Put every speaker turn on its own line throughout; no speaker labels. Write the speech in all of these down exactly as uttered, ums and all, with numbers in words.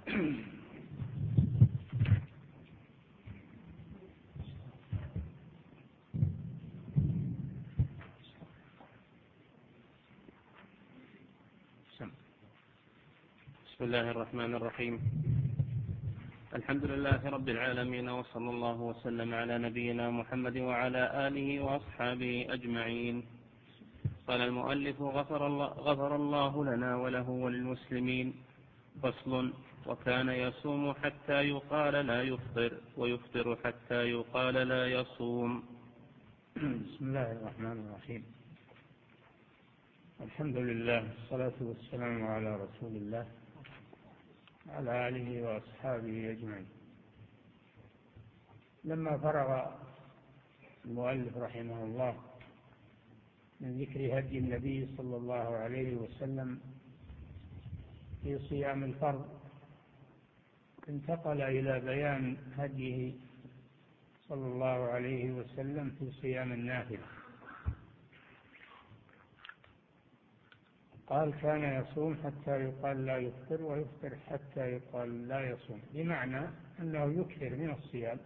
بسم الله الرحمن الرحيم. الحمد لله رب العالمين، وصلى الله وسلم على نبينا محمد وعلى آله وأصحابه أجمعين. قال المؤلف غفر الله, غفر الله لنا وله وللمسلمين. فصل: وكان يصوم حتى يقال لا يفطر، ويفطر حتى يقال لا يصوم.
بسم الله الرحمن الرحيم. الحمد لله، والصلاة والسلام على رسول الله على آله وأصحابه أجمعين. لما فرغ المؤلف رحمه الله من ذكر هدي النبي صلى الله عليه وسلم في صيام الفرض، انتقل إلى بيان هديه صلى الله عليه وسلم في صيام النافلة. قال: كان يصوم حتى يقال لا يفطر، ويفطر حتى يقال لا يصوم، بمعنى أنه يكثر من الصيام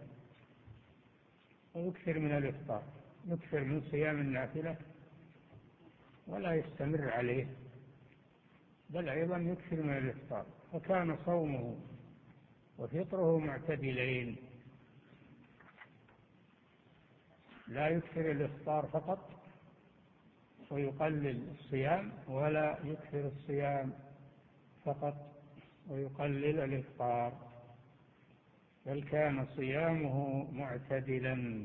ويكثر من الإفطار، يكثر من صيام النافلة ولا يستمر عليه، بل أيضا يكثر من الإفطار. فكان صومه وفطره معتدلين، لا يكثر الإفطار فقط ويقلل الصيام، ولا يكثر الصيام فقط ويقلل الإفطار، بل كان صيامه معتدلا.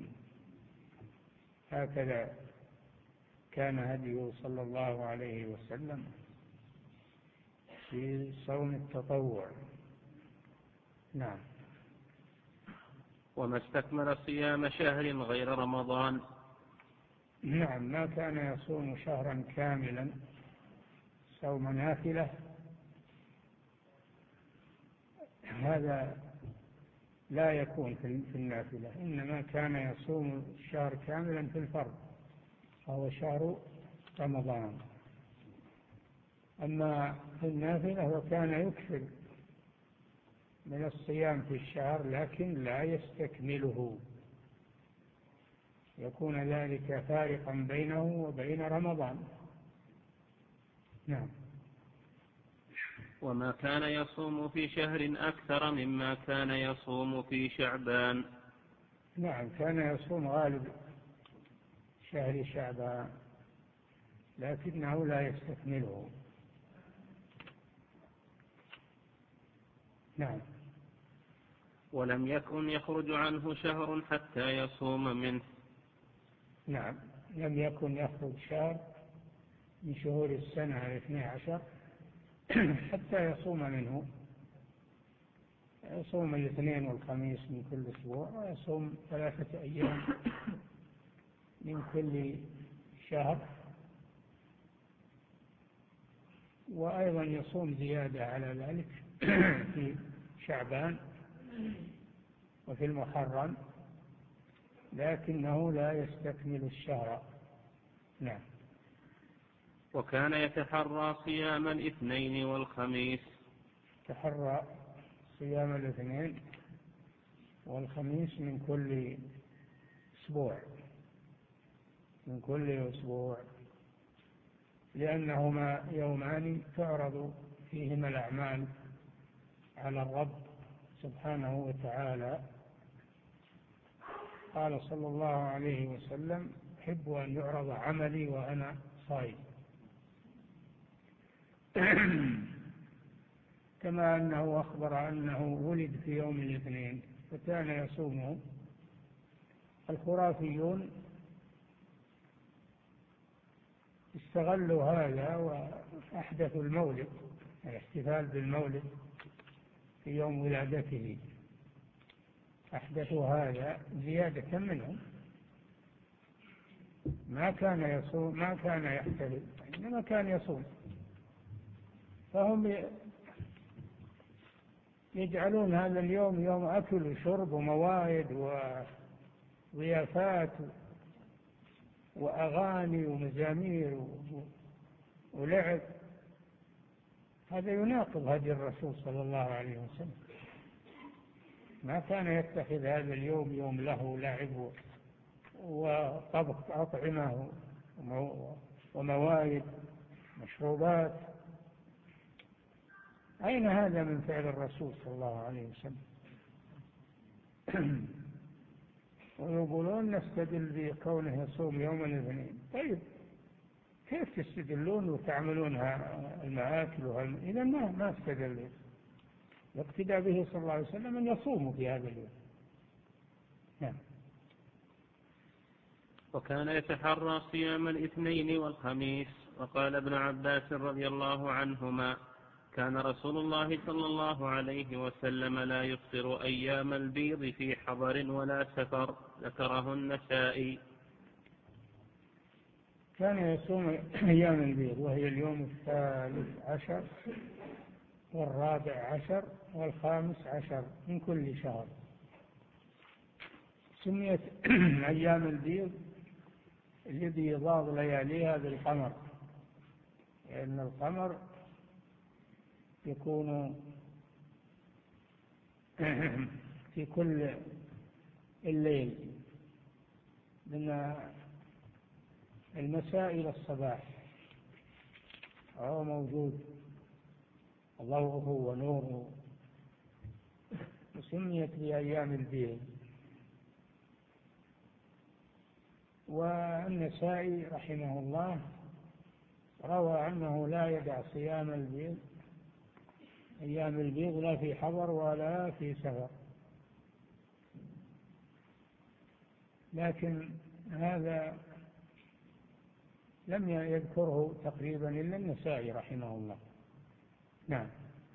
هكذا كان هديه صلى الله عليه وسلم في صوم التطوع. نعم.
وما استكمل صيام شهر غير رمضان.
نعم، ما كان يصوم شهرا كاملا صوم نافلة، هذا لا يكون في النافلة، إنما كان يصوم الشهر كاملا في الفرض، وهو شهر رمضان. أما في النافلة فكان يكثر من الصيام في الشهر، لكن لا يستكمله، يكون ذلك فارقا بينه وبين رمضان. نعم.
وما كان يصوم في شهر أكثر مما كان يصوم في شعبان.
نعم، كان يصوم غالب شهر شعبان، لكنه لا يستكمله. نعم.
ولم يكن يخرج عنه شهر حتى يصوم منه.
نعم، لم يكن يخرج شهر من شهور السنة الاثنى عشر حتى يصوم منه. يصوم الاثنين والخميس من كل أسبوع، ويصوم ثلاثة أيام من كل شهر، وأيضا يصوم زيادة على ذلك في شعبان وفي المحرم، لكنه لا يستكمل الشهر. نعم.
وكان يتحرى صيام الاثنين والخميس.
تحرى صيام الاثنين والخميس من كل أسبوع، من كل أسبوع، لأنهما يومان تعرض فيهما الأعمال على الرب سبحانه وتعالى. قال صلى الله عليه وسلم: أحب أن يعرض عملي وأنا صائم. كما أنه أخبر أنه ولد في يوم الاثنين فكان يصومه. الخرافيون استغلوا هذا وأحدثوا المولد، الاحتفال بالمولد في يوم ولادته، أحدثوا هذا زيادة منهم. ما كان يصوم، ما كان يحتفل، إنما كان يصوم. فهم يجعلون هذا اليوم يوم أكل وشرب وموائد وضيافات وأغاني ومزامير ولعب، هذا يناقض هدي الرسول صلى الله عليه وسلم. ما كان يتخذ هذا اليوم يوم له ولعب وطبخ أطعمة وموائد مشروبات. أين هذا من فعل الرسول صلى الله عليه وسلم؟ ويقولون نستدل بكونه يصوم يوم الاثنين. طيب كيف تستدلون وتعملون المآكل إذا ما ما استدل؟ يقتدى به صلى الله عليه وسلم أن يصوموا في هذا اليوم. نعم.
وكان يتحرى صيام الاثنين والخميس. وقال ابن عباس رضي الله عنهما: كان رسول الله صلى الله عليه وسلم لا يفطر أيام البيض في حضر ولا سفر. ذكره النسائي.
كان يصوم أيام البيض وهي اليوم الثالث عشر والرابع عشر والخامس عشر من كل شهر. سميت أيام البيض الذي يضاد لياليها بالقمر، لأن القمر يكون في كل الليل من المساء إلى الصباح، هو موجود ضوءه ونوره، وسميت بأيام البيض. والنسائي رحمه الله روى أنه لا يدع صيام البيض أيام البيض لا في حضر ولا في سفر، لكن هذا لم يذكره تقريبا إلا النسائي رحمه الله. نعم.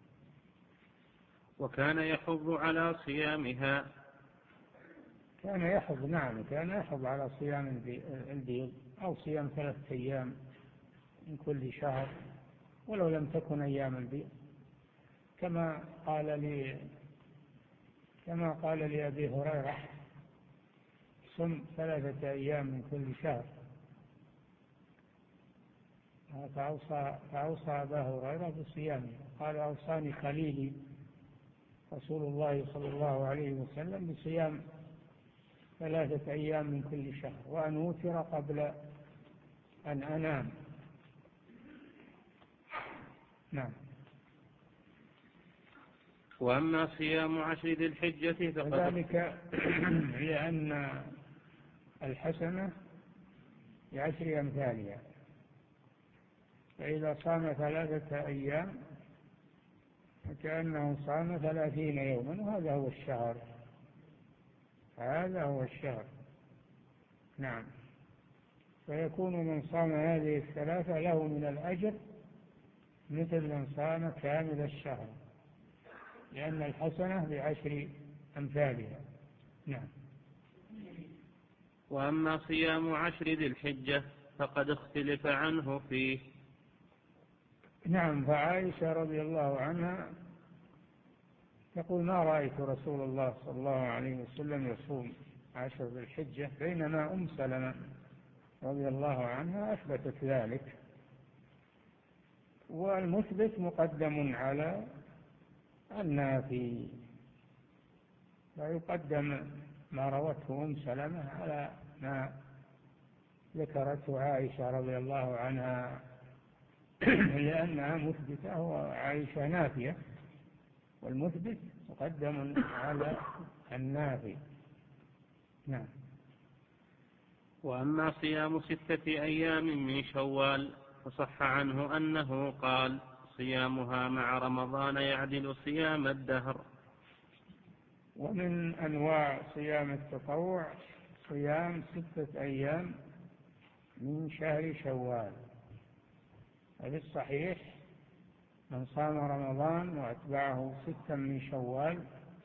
وكان يحض على صيامها.
كان يحض، نعم، كان يحض على صيام البيض أو صيام ثلاثة أيام من كل شهر ولو لم تكن أيام البيض، كما قال لي كما قال لأبي هريرة: صم ثلاثة أيام من كل شهر. فأوصى, فأوصى أبا هريرة بصيامه. قال: أوصاني خليلي رسول الله صلى الله عليه وسلم بصيام ثلاثة أيام من كل شهر وأن أوتر قبل أن أنام. نعم.
وأما صيام عشر ذي الحجة فقد
ذلك لأن الحسنة بعشر أمثالها، فإذا صام ثلاثة أيام فكأنه صام ثلاثين يوما، وهذا هو الشهر، هذا هو الشهر. نعم. فيكون من صام هذه الثلاثة له من الأجر مثل من صام كامل الشهر، لأن الحسنة بعشر أمثالها. نعم.
وأما صيام عشر ذي الحجة فقد اختلف عنه فيه.
نعم. فعائشة رضي الله عنها تقول: ما رأيت رسول الله صلى الله عليه وسلم يصوم عشر ذي الحجة، بينما أم سلمة رضي الله عنها أثبتت ذلك. والمثبت مقدم على النافي، فيقدم ما روته أم سلمة على ما ذكرته عائشة رضي الله عنها، لأنها مثبتة وعائشة نافية، والمثبت مقدم على النافي. نعم.
وأما صيام ستة أيام من شوال فصح عنه أنه قال: صيامها مع رمضان يعدل صيام الدهر.
ومن أنواع صيام التطوع صيام ستة أيام من شهر شوال. وفي الصحيح: من صام رمضان وأتبعه ستا من شوال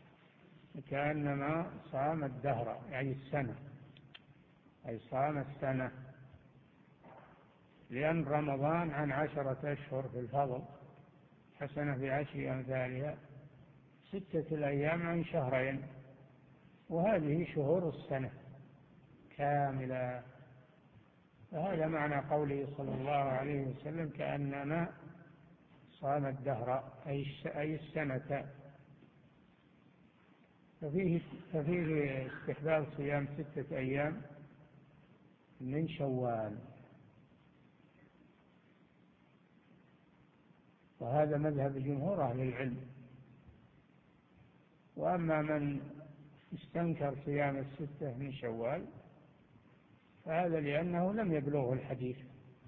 كأنما صام الدهر، يعني السنة، أي صام السنة، لأن رمضان عن عشرة أشهر في الفضل، حسنة بعشر أمثالها، ستة الأيام عن شهرين، وهذه شهور السنة كاملة. فهذا معنى قوله صلى الله عليه وسلم: كأنما صام الدهر أي السنة. ففيه, ففيه استحباب صيام ستة أيام من شوال، وهذا مذهب جمهور أهل العلم. وأما من استنكر صيام الستة من شوال فهذا لأنه لم يبلغه الحديث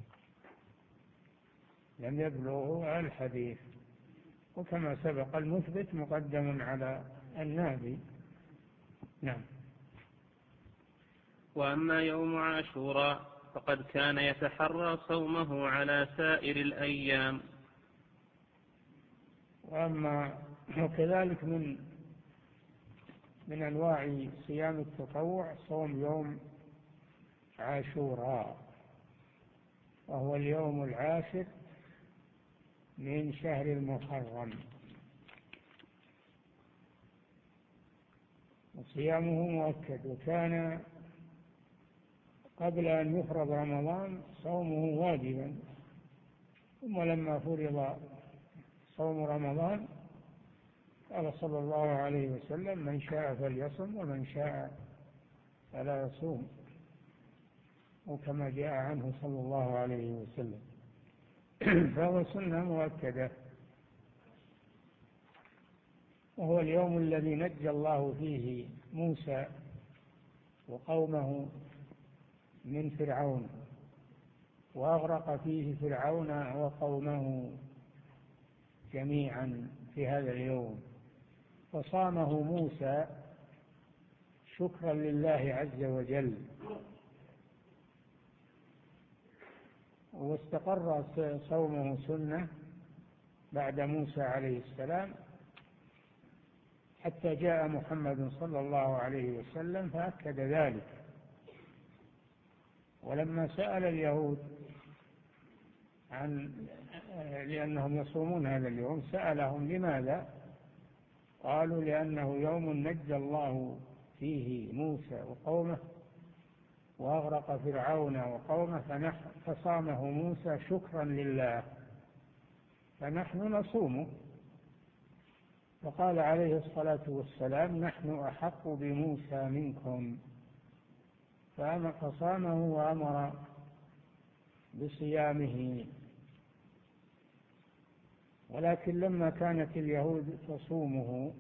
لم يبلغه الحديث وكما سبق المثبت مقدم على النافي. نعم.
وأما يوم عاشوراء فقد كان يتحرى صومه على سائر الأيام.
وأما وكذلك من من أنواع صيام التطوع صوم يوم عاشوراء، وهو اليوم العاشر من شهر المحرم، وصيامه مؤكد. وكان قبل أن يفرض رمضان صومه واجبا، ثم لما فرض صوم رمضان قال صلى الله عليه وسلم: من شاء فليصم ومن شاء فلا يصوم، وكما جاء عنه صلى الله عليه وسلم. فهو سنة مؤكدة، وهو اليوم الذي نجى الله فيه موسى وقومه من فرعون، وأغرق فيه فرعون وقومه جميعا في هذا اليوم، فصامه موسى شكرا لله عز وجل. واستقر صومه سنة بعد موسى عليه السلام حتى جاء محمد صلى الله عليه وسلم فأكد ذلك. ولما سأل اليهود عن لأنهم يصومون هذا اليوم سألهم لماذا؟ قالوا: لأنه يوم نجى الله فيه موسى وقومه وأغرق فرعون وقومه فصامه موسى شكرا لله، فنحن نصومه. فقال عليه الصلاة والسلام: نحن أحق بموسى منكم، فصامه وأمر بصيامه. ولكن لما كانت اليهود تصومه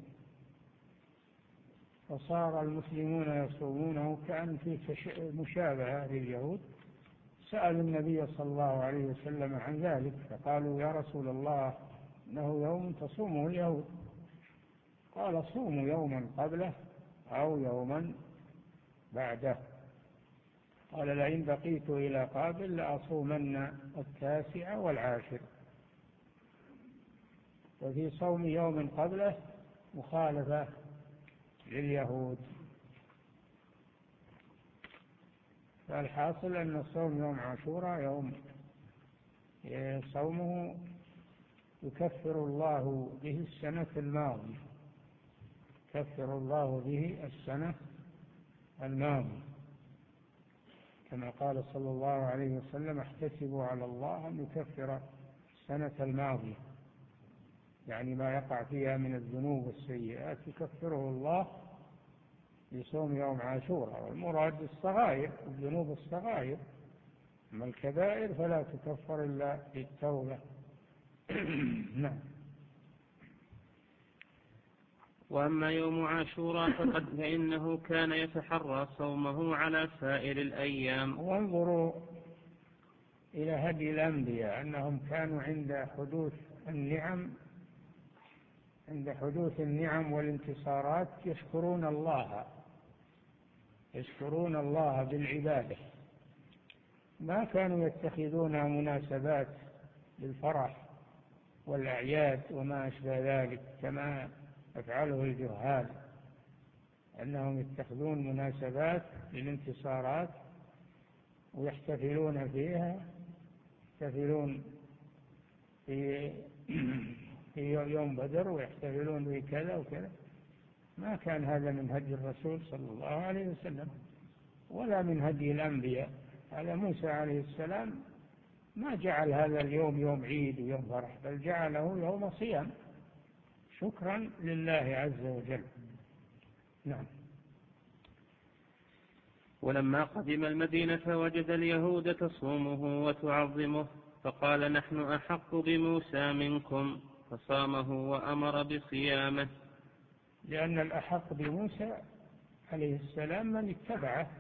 فصار المسلمون يصومونه كأن في مشابهة لليهود، سألوا النبي صلى الله عليه وسلم عن ذلك، فقالوا: يا رسول الله، إنه يوم تصومه اليهود. قال: صوموا يوما قبله أو يوما بعده. قال: لئن بقيت إلى قابل لأصومن التاسع والعاشر. وفي صوم يوم قبله مخالفة لليهود. فالحاصل أن صوم يوم عاشوراء يوم صومه يكفر الله به السنة الماضية، يكفر الله به السنة الماضية، كما قال صلى الله عليه وسلم: احتسبوا على الله أن يكفر السنة الماضية، يعني ما يقع فيها من الذنوب والسيئات يكفره الله بصوم يوم عاشوراء. والمراد الصغائر، الذنوب الصغائر، أما الكبائر فلا تكفر إلا بالتوبة. نعم.
وأما يوم عاشوراء فقد فإنه كان يتحرى صومه على سائر الأيام.
وانظروا إلى هدي الأنبياء أنهم كانوا عند حدوث النعم عند حدوث النعم والانتصارات يشكرون الله يشكرون الله بالعبادة، ما كانوا يتخذونها مناسبات للفرح والأعياد وما أشبه ذلك كما يفعله الجهال، أنهم يتخذون مناسبات للانتصارات ويحتفلون فيها، يحتفلون في في يوم بدر ويحتفلون بكذا وكذا. ما كان هذا من هدي الرسول صلى الله عليه وسلم ولا من هدي الأنبياء. على موسى عليه السلام ما جعل هذا اليوم يوم عيد ويوم فرح، بل جعله يوم صيام شكرا لله عز وجل. نعم.
ولما قدم المدينة وجد اليهود تصومه وتعظمه، فقال نحن أحق بموسى منكم، فصامه وأمر بصيامه.
لأن الأحق بموسى عليه السلام من اتبعه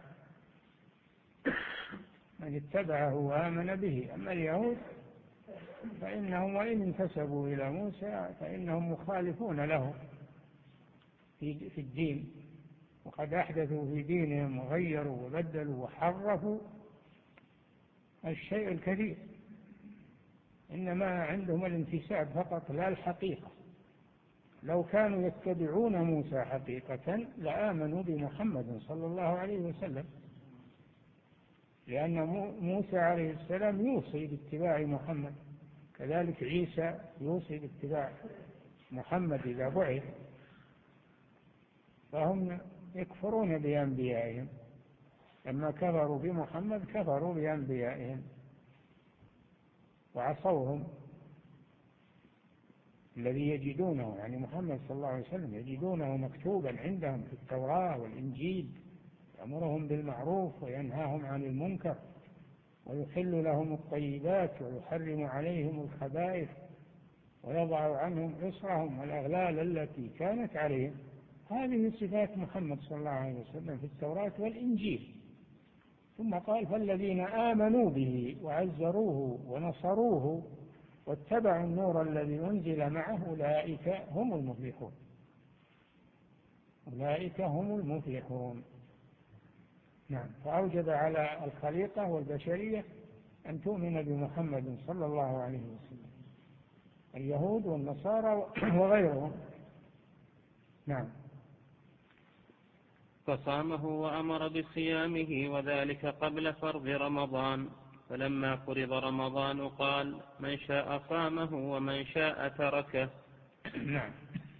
من اتبعه وآمن به. أما اليهود فإنهم وإن انتسبوا إلى موسى فإنهم مخالفون له في الدين، وقد أحدثوا في دينهم وغيروا وبدلوا وحرفوا الشيء الكثير، إنما عندهم الانتساب فقط لا الحقيقة. لو كانوا يتبعون موسى حقيقة لآمنوا بمحمد صلى الله عليه وسلم، لأن موسى عليه السلام يوصي باتباع محمد، كذلك عيسى يوصي باتباع محمد إذا بعث، فهم يكفرون بأنبيائهم. لما كفروا بمحمد كفروا بأنبيائهم وعصوهم الذي يجدونه، يعني محمد صلى الله عليه وسلم يجدونه مكتوبا عندهم في التوراة والإنجيل، يأمرهم بالمعروف وينهاهم عن المنكر ويحل لهم الطيبات ويحرم عليهم الخبائث ويضع عنهم إصرهم والأغلال التي كانت عليهم. هذه صفات محمد صلى الله عليه وسلم في التوراة والإنجيل. ثم قال فالذين آمنوا به وعزروه ونصروه واتبعوا النور الذي أنزل معه أولئك هم المفلحون. أولئك هم المفلحون. نعم. فأوجب على الخليقة والبشرية أن تؤمن بمحمد صلى الله عليه وسلم، اليهود والنصارى وغيرهم. نعم.
فصامه وأمر بصيامه، وذلك قبل فرض رمضان. فلما فرض رمضان قال من شاء صامه ومن شاء تركه.
نعم.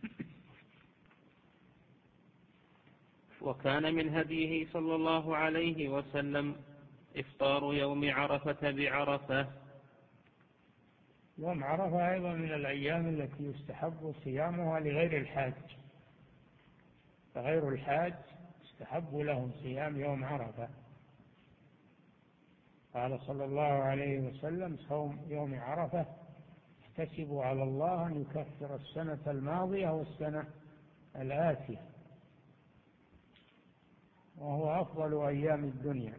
وكان من هديه صلى الله عليه وسلم إفطار يوم عرفة بعرفة.
يوم عرفة أيضا من الأيام التي يستحب صيامها لغير الحاج، فغير الحاج يستحب لهم صيام يوم عرفة. قال صلى الله عليه وسلم صوم يوم عرفة احتسبوا على الله أن يكفر السنة الماضية والسنة الآتية، وهو أفضل أيام الدنيا.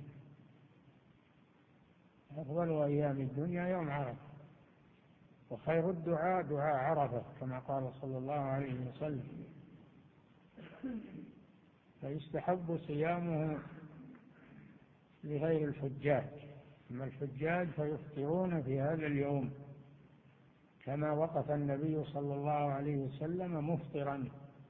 أفضل أيام الدنيا يوم عرفة، وخير الدعاء دعاء عرفة كما قال صلى الله عليه وسلم. فيستحب صيامه لغير الحجاج، أما الحجاج فيفطرون في هذا اليوم، كما وقف النبي صلى الله عليه وسلم مفطرا،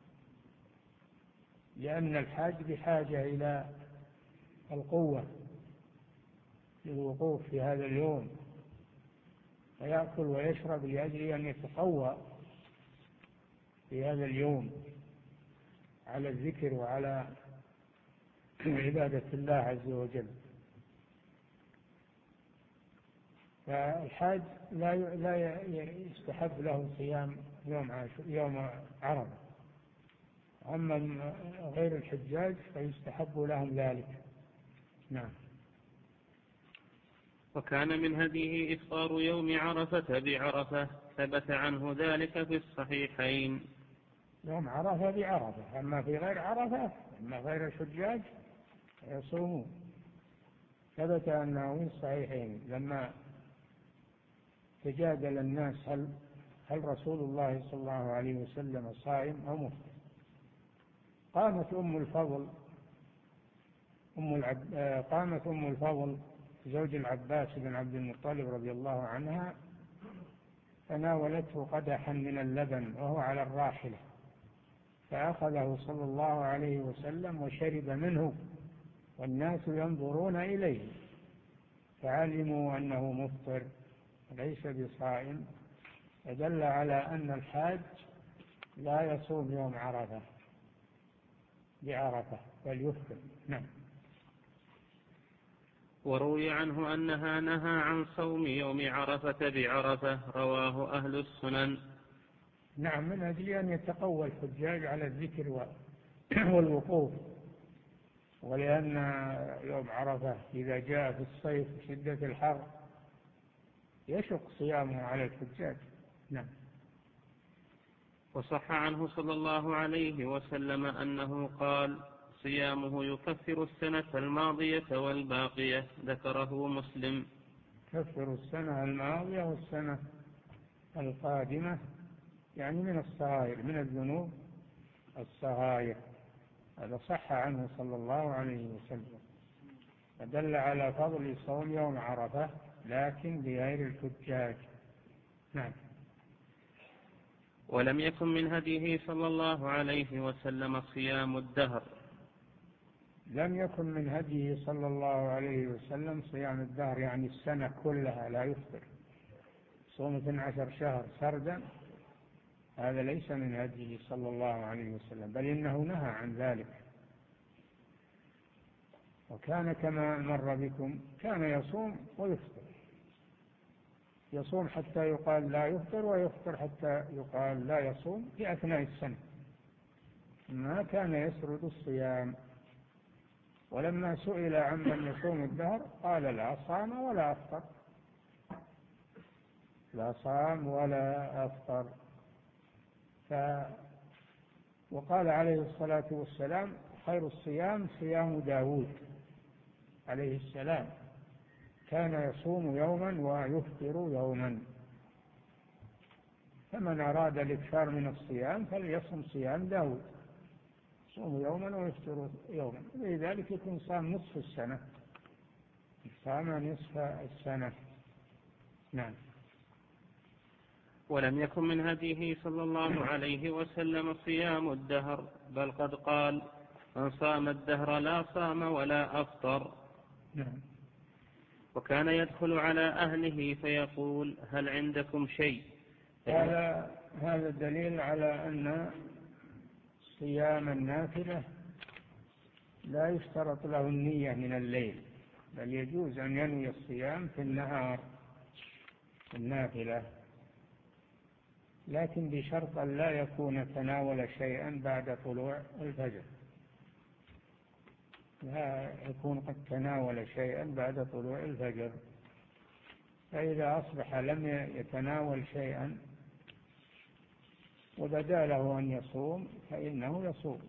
لأن الحاج بحاجة إلى القوة للوقوف في هذا اليوم، فيأكل ويشرب لأجل أن يتقوى في هذا اليوم على الذكر وعلى عبادة الله عز وجل. فالحاج لا لا يستحب له صيام يوم عاشور يوم عرفة، أما غير الحجاج فيستحب لهم ذلك. نعم.
وكان من هديه إفطار يوم عرفة بعرفة، ثبت عنه ذلك في الصحيحين.
يوم عرفة بعرفة، أما في غير عرفة أما غير الحجاج يصومون. ثبت أنه في الصحيحين لما تجادل الناس هل هل رسول الله صلى الله عليه وسلم صائم أو مفطر، قامت أم الفضل أم العب... قامت أم الفضل زوج العباس بن عبد المطلب رضي الله عنها، فناولته قدحا من اللبن وهو على الراحلة، فأخذه صلى الله عليه وسلم وشرب منه والناس ينظرون إليه، فعلموا أنه مفطر ليس بصائم، فدل على أن الحاج لا يصوم يوم عرفة بعرفة بل يفطر. نعم.
وروي عنه أنها نهى عن صوم يوم عرفة بعرفة، رواه أهل السنن.
نعم، من أجل أن يتقوى الحجاج على الذكر والوقوف، ولأن يوم عرفة إذا جاء في الصيف شدة الحر يشق صيامه على الحجاج. نعم.
وصح عنه صلى الله عليه وسلم أنه قال: صيامه يكفر السنة الماضية والباقية، ذكره مسلم.
يكفر السنة الماضية والسنة القادمة، يعني من الصغائر، من الذنوب الصغائر. هذا صح عنه صلى الله عليه وسلم، فدل على فضل صوم يوم عرفة لكن بغير الحجاج. نعم.
ولم يكن من هديه صلى الله عليه وسلم صيام الدهر.
لم يكن من هديه صلى الله عليه وسلم صيام الدهر، يعني السنة كلها لا يفطر، صوم اثني عشر شهر سردا، هذا ليس من هديه صلى الله عليه وسلم، بل إنه نهى عن ذلك. وكان كما مر بكم كان يصوم ويفطر، يصوم حتى يقال لا يفطر، ويفطر حتى يقال لا يصوم في أثناء السنة، ما كان يسرد الصيام. ولما سئل عمن يصوم الدهر قال لا صام ولا أفطر، لا صام ولا أفطر. ف... وقال عليه الصلاة والسلام: خير الصيام صيام داود عليه السلام، كان يصوم يوما ويفطر يوما. فمن أراد الإكثار من الصيام فليصم صيام داود، يصوم يوما ويفطر يوما، لذلك يكون صام نصف السنة، صام نصف السنة. نعم.
ولم يكن من هديه صلى الله عليه وسلم صيام الدهر، بل قد قال: من صام الدهر لا صام ولا أفطر.
نعم.
وكان يدخل على أهله فيقول: هل عندكم شيء؟
هذا هذا دليل على أن صيام النافلة لا يشترط له النية من الليل، بل يجوز أن ينوي الصيام في النهار النافلة، لكن بشرط أن لا يكون تناول شيئا بعد طلوع الفجر، لا يكون قد تناول شيئا بعد طلوع الفجر. فإذا أصبح لم يتناول شيئا وبدا له أن يصوم فإنه يصوم،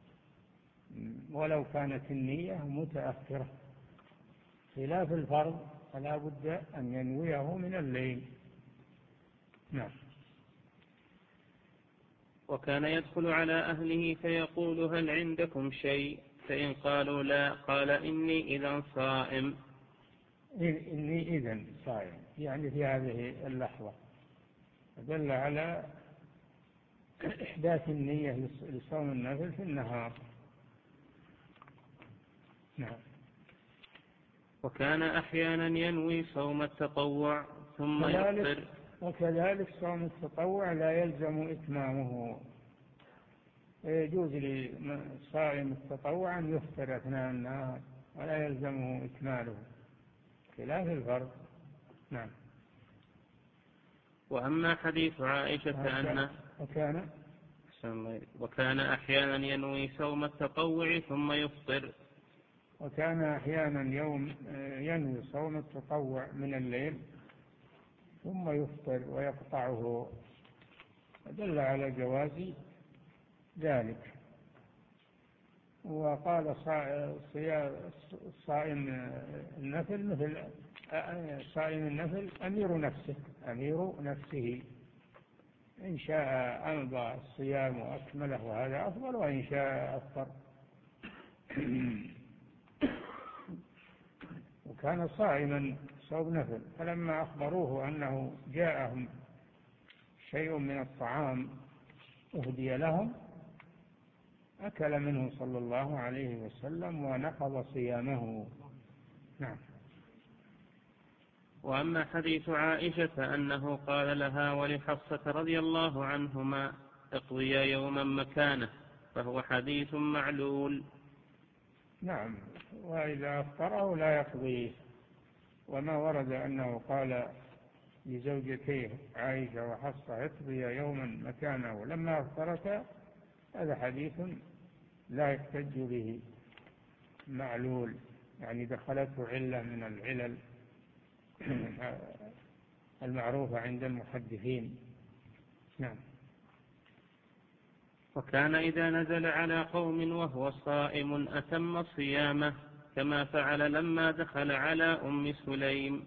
ولو كانت النية متأخرة، خلاف الفرض فلا بد أن ينويه من الليل. نعم.
وكان يدخل على أهله فيقول: هل عندكم شيء؟ فإن قالوا لا قال: إني إذا صائم.
إني إذا صائم، يعني في هذه اللحظة، دل على إحداث النية لصوم النفل في النهار. نعم.
وكان أحيانا ينوي صوم التطوع ثم يفطر.
وكذلك صوم التطوع لا يلزم إتمامه، يجوز لصائم التطوع أن يفطر أثناء النهار ولا يلزمه إكماله، خلاف الفرض. نعم.
وأما حديث عائشة أن
وكان
وكان أحيانا ينوي صوم التطوع ثم يفطر.
وكان أحيانا يوم ينوي صوم التطوع من الليل ثم يفطر ويقطعه، دل على جواز ذلك. وقال صائم النفل مثل صائم النفل أمير نفسه أمير نفسه، إن شاء أمضى الصيام وأكمله وهذا أفضل، وإن شاء أفطر. وكان صائما صوم نفل، فلما أخبروه أنه جاءهم شيء من الطعام أهدي لهم أكل منه صلى الله عليه وسلم ونقض صيامه. نعم.
وأما حديث عائشة أنه قال لها ولحفصة رضي الله عنهما: اقضيا يوما مكانه، فهو حديث معلول.
نعم. وإذا أفطره لا يقضيه وما ورد أنه قال لزوجتيه عائشة وحفصة اقضيا يوما مكانه لما أفطرتا، هذا حديث لا يحتج به، معلول، يعني دخلته علة من العلل المعروفة عند المحدثين. نعم.
وكان إذا نزل على قوم وهو صائم أتم صيامه، كما فعل لما دخل على أم سليم.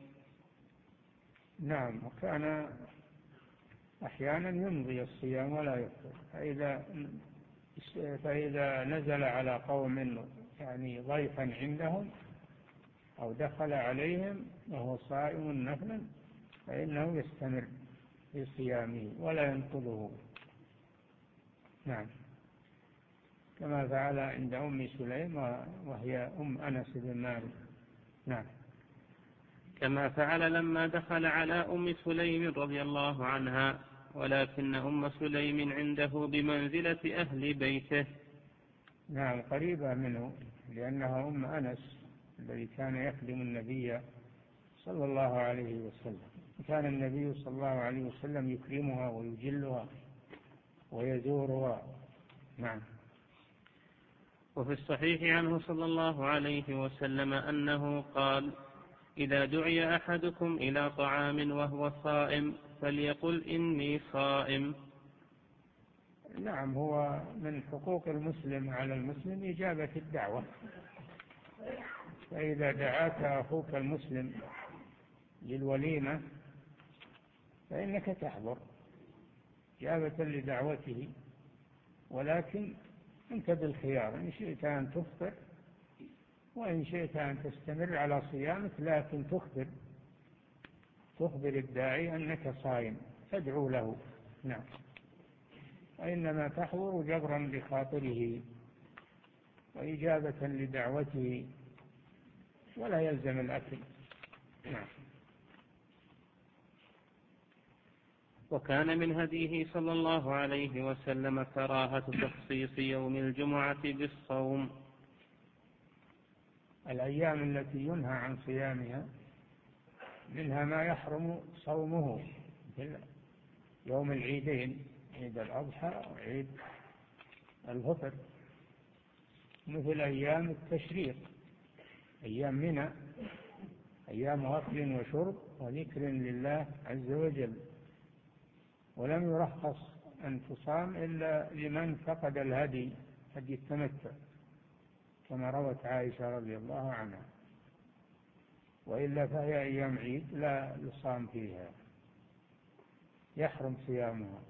نعم. وكان أحيانا يمضي الصيام ولا يفطر، فإذا, فإذا نزل على قوم يعني ضيفا عندهم أو دخل عليهم وهو صائم نفلا فإنه يستمر في صيامه ولا ينقضه. نعم. كما فعل عند أم سليم وهي أم أنس بن مالك. نعم.
كما فعل لما دخل على أم سليم رضي الله عنها، ولكن أم سليم عنده بمنزلة أهل بيته.
نعم، قريبة منه، لأنها أم أنس الذي كان يخدم النبي صلى الله عليه وسلم. كان النبي صلى الله عليه وسلم يكرمها ويجلها ويزورها. نعم.
وفي الصحيح عنه صلى الله عليه وسلم أنه قال: إذا دعي أحدكم إلى طعام وهو صائم فليقل إني صائم.
نعم، هو من حقوق المسلم على المسلم إجابة الدعوة، فإذا دعاك أخوك المسلم للوليمة فإنك تحضر إجابة لدعوته، ولكن أنت بالخيار، إن شئت أن تفطر وإن شئت أن تستمر على صيامك، لكن تخبر تخبر الداعي أنك صائم، تدعو له. نعم. وإنما تحضر جبرا لخاطره وإجابة لدعوته، ولا يلزم الأكل. نعم.
وكان من هديه صلى الله عليه وسلم كراهة تخصيص يوم الجمعة بالصوم.
الأيام التي ينهى عن صيامها منها ما يحرم صومه، مثل يوم العيدين، عيد الأضحى وعيد الفطر، مثل أيام التشريق، أيام منى، أيام أكل وشرب وذكر لله عز وجل. ولم يرخص أن تصام إلا لمن فقد الهدي، هدي التمتع، كما روت عائشة رضي الله عنها، وإلا فهي أيام عيد لا يصام فيها، يحرم صيامها.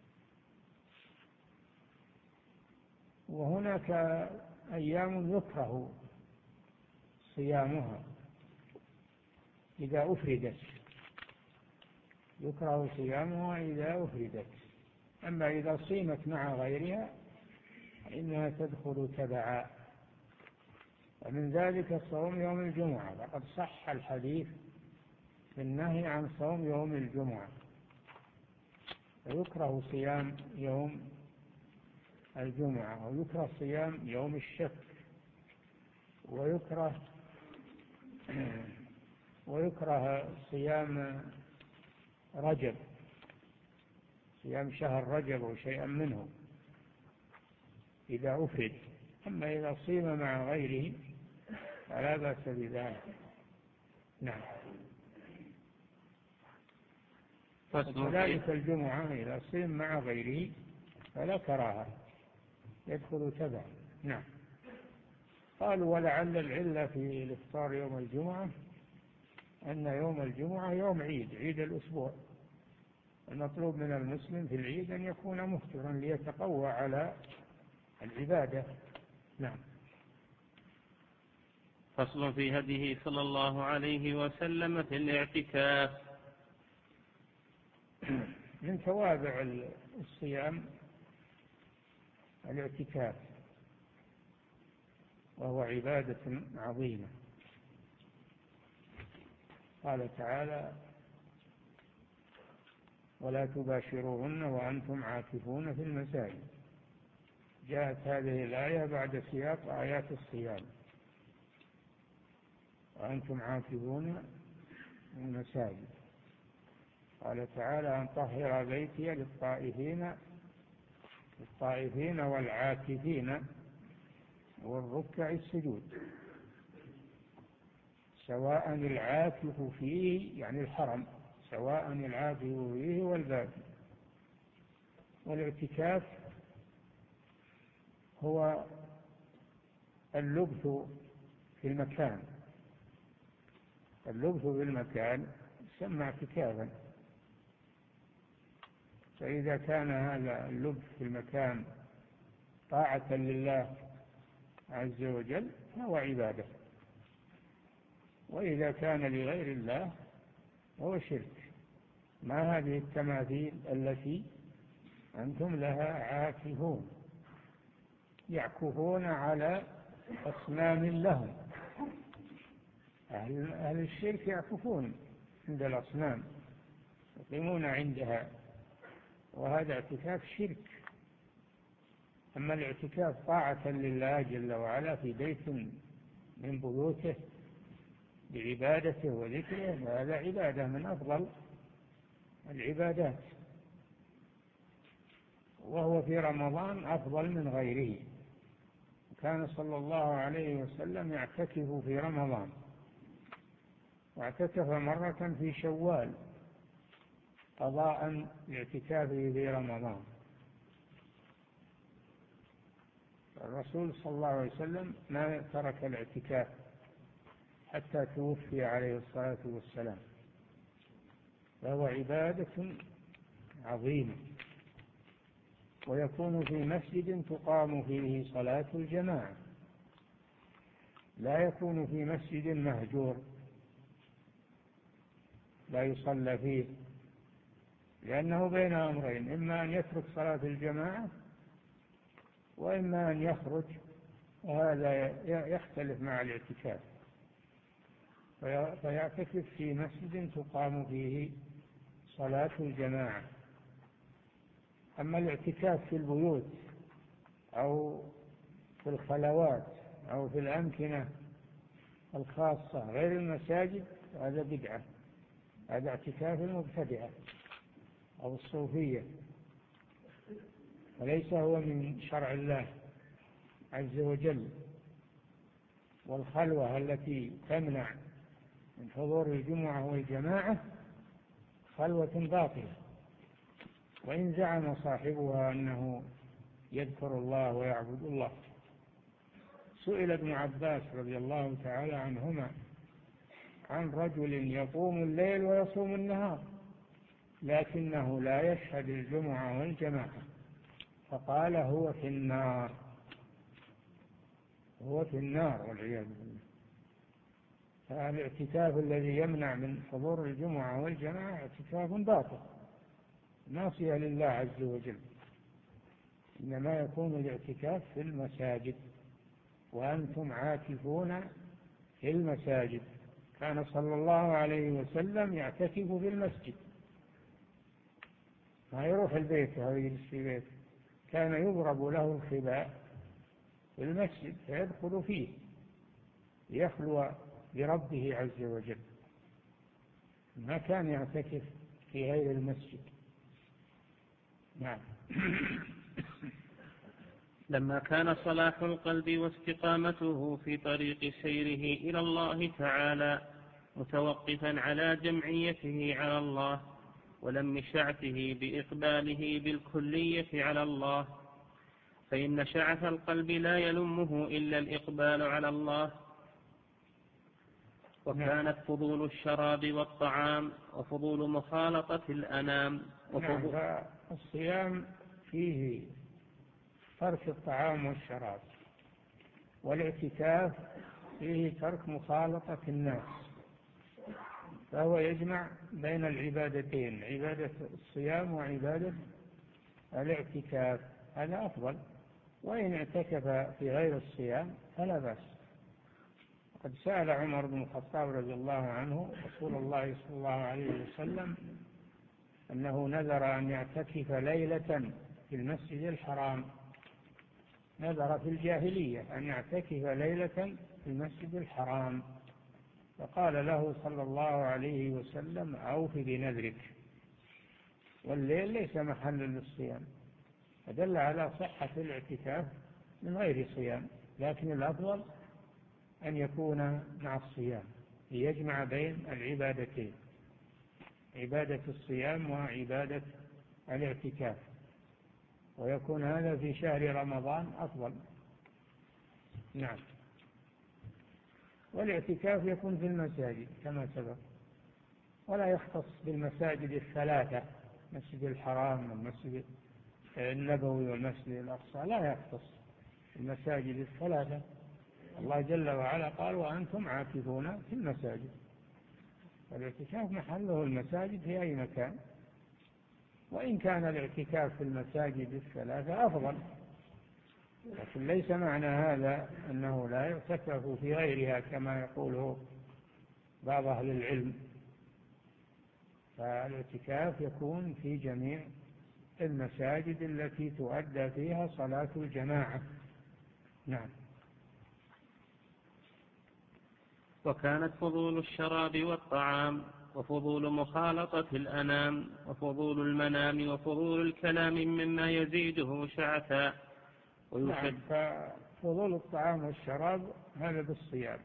وهناك أيام يكره صيامها إذا أفردت، يكره صيامها إذا أفردت، أما إذا صيمت مع غيرها فإنها تدخل تبعا. ومن ذلك صوم يوم الجمعة، لقد صح الحديث في النهي عن صوم يوم الجمعة، ويكره صيام يوم الجمعة، ويكره صيام يوم الشك، ويكره ويكره صيام رجب، صيام شهر رجب وشيئا منه إذا أفرد. أما إذا صيم مع غيره فلا بأس بذلك. نعم. وكذلك الجمعة إذا صيم مع غيره فلا كراهة، يدخل تبعا. نعم. قالوا ولعل العلة في الإفطار يوم الجمعة أن يوم الجمعة يوم عيد، عيد الأسبوع، المطلوب من المسلم في العيد أن يكون مفطرا ليتقوى على العبادة. نعم.
فصل في هديه صلى الله عليه وسلم في الاعتكاف.
من توابع الصيام الاعتكاف، وهو عبادة عظيمة. قال تعالى: ولا تباشروهن وأنتم عاكفون في المساجد. جاءت هذه الآية بعد سياق آيات الصيام، وأنتم عاكفون المساجد. قال تعالى أن طهر بيتي للطائفين للطائفين والعاكفين والركع السجود، سواء العاكف فيه يعني الحرم، سواء العاكف فيه والباد. والاعتكاف هو اللبث في المكان، اللبث في المكان يسمى اعتكافا. فإذا كان هذا اللبث في المكان طاعة لله عز وجل فهو عبادة، وإذا كان لغير الله فهو شرك. ما هذه التماثيل التي أنتم لها عاكفون، يعكفون على أصنام لهم. أهل, أهل الشرك يعكفون عند الأصنام، يقيمون عندها، وهذا اعتكاف شرك. أما الاعتكاف طاعة لله جل وعلا في بيت من بيوته بعبادته وذكره، فهذا عبادة من أفضل العبادات، وهو في رمضان أفضل من غيره. كان صلى الله عليه وسلم يعتكف في رمضان، واعتكف مرة في شوال قضاء لاعتكافه في رمضان. الرسول صلى الله عليه وسلم ما ترك الاعتكاف حتى توفي عليه الصلاة والسلام، فهو عبادة عظيمة. ويكون في مسجد تقام فيه صلاة الجماعة، لا يكون في مسجد مهجور لا يصلى فيه، لأنه بين أمرين: إما أن يترك صلاة الجماعة، وإما أن يخرج، وهذا يختلف مع الاعتكاف. فيعتكف في مسجد تقام فيه صلاة الجماعة. أما الاعتكاف في البيوت أو في الخلوات أو في الأمكنة الخاصة غير المساجد هذا بدعة، هذا اعتكاف المبتدعة أو الصوفية، وليس هو من شرع الله عز وجل. والخلوة التي تمنع من حضور الجمعة والجماعة خلوة باطلة، وإن زعم صاحبها أنه يذكر الله ويعبد الله. سئل ابن عباس رضي الله تعالى عنهما عن رجل يقوم الليل ويصوم النهار لكنه لا يشهد الجمعة والجماعة، فقال: هو في النار، هو في النار والعياذ بالله. فالاعتكاف الذي يمنع من حضور الجمعة والجماعة اعتكاف باطل، ناصية لله عز وجل. إنما يكون الاعتكاف في المساجد، وأنتم عاكفون في المساجد. كان صلى الله عليه وسلم يعتكف في المسجد، ما يروح البيت أو يجلس في بيت، كان يضرب له الخباء في المسجد فيدخل فيه ليخلو بربه عز وجل، ما كان يعتكف في غير المسجد. نعم.
لما كان صلاح القلب واستقامته في طريق سيره إلى الله تعالى متوقفا على جمعيته على الله ولم شعثه بإقباله بالكلية على الله، فإن شعث القلب لا يلمه إلا الإقبال على الله. وكانت فضول الشراب والطعام وفضول مخالطة الأنام وفضول
نعم. الصيام فيه ترك الطعام والشراب، والاعتكاف فيه ترك مخالطة الناس، فهو يجمع بين العبادتين، عبادة الصيام وعبادة الاعتكاف، هذا أفضل. وإن اعتكف في غير الصيام فلا بأس. قد سأل عمر بن الخطاب رضي الله عنه رسول الله صلى الله عليه وسلم أنه نذر أن يعتكف ليلة في المسجد الحرام، نذر في الجاهلية أن يعتكف ليلة في المسجد الحرام، فقال له صلى الله عليه وسلم أوف بنذرك، والليل ليس محلا للصيام، فدل على صحة الاعتكاف من غير صيام، لكن الأفضل أن يكون مع الصيام ليجمع بين العبادتين، عبادة الصيام وعبادة الاعتكاف، ويكون هذا في شهر رمضان أفضل. نعم. والاعتكاف يكون في المساجد كما سبق، ولا يختص بالمساجد الثلاثة، مسجد الحرام والمسجد النبوي والمسجد الأقصى، لا يختص المساجد الثلاثة. الله جل وعلا قال وأنتم عاكفون في المساجد، والاعتكاف محله المساجد في أي مكان، وإن كان الاعتكاف في المساجد الثلاثة أفضل، لكن ليس معنى هذا أنه لا يعتكف في غيرها كما يقوله بعض أهل العلم، فالاعتكاف يكون في جميع المساجد التي تؤدى فيها صلاة الجماعة. نعم.
وكانت فضول الشراب والطعام وفضول مخالطة الأنام وفضول المنام وفضول الكلام مما يزيده شعثا.
نعم. ففضول الطعام والشراب هذا بالصيام،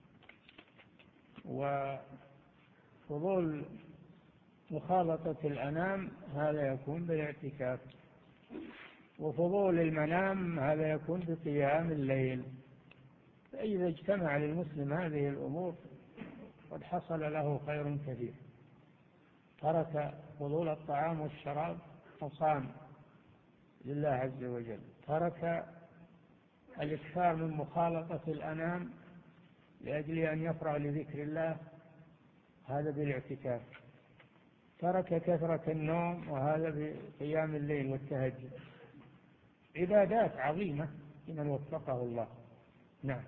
وفضول مخالطة الأنام هذا يكون بالاعتكاف، وفضول المنام هذا يكون بقيام الليل. فإذا اجتمع للمسلم هذه الأمور قد حصل له خير كثير، ترك فضول الطعام والشراب وصام لله عز وجل، ترك الإكثار من مخالطة الأنام لأجل أن يفرغ لذكر الله، هذا بالاعتكاف، ترك كثرة النوم وهذا بقيام الليل والتهجد، عبادات عظيمة لمن وفقه الله. نعم.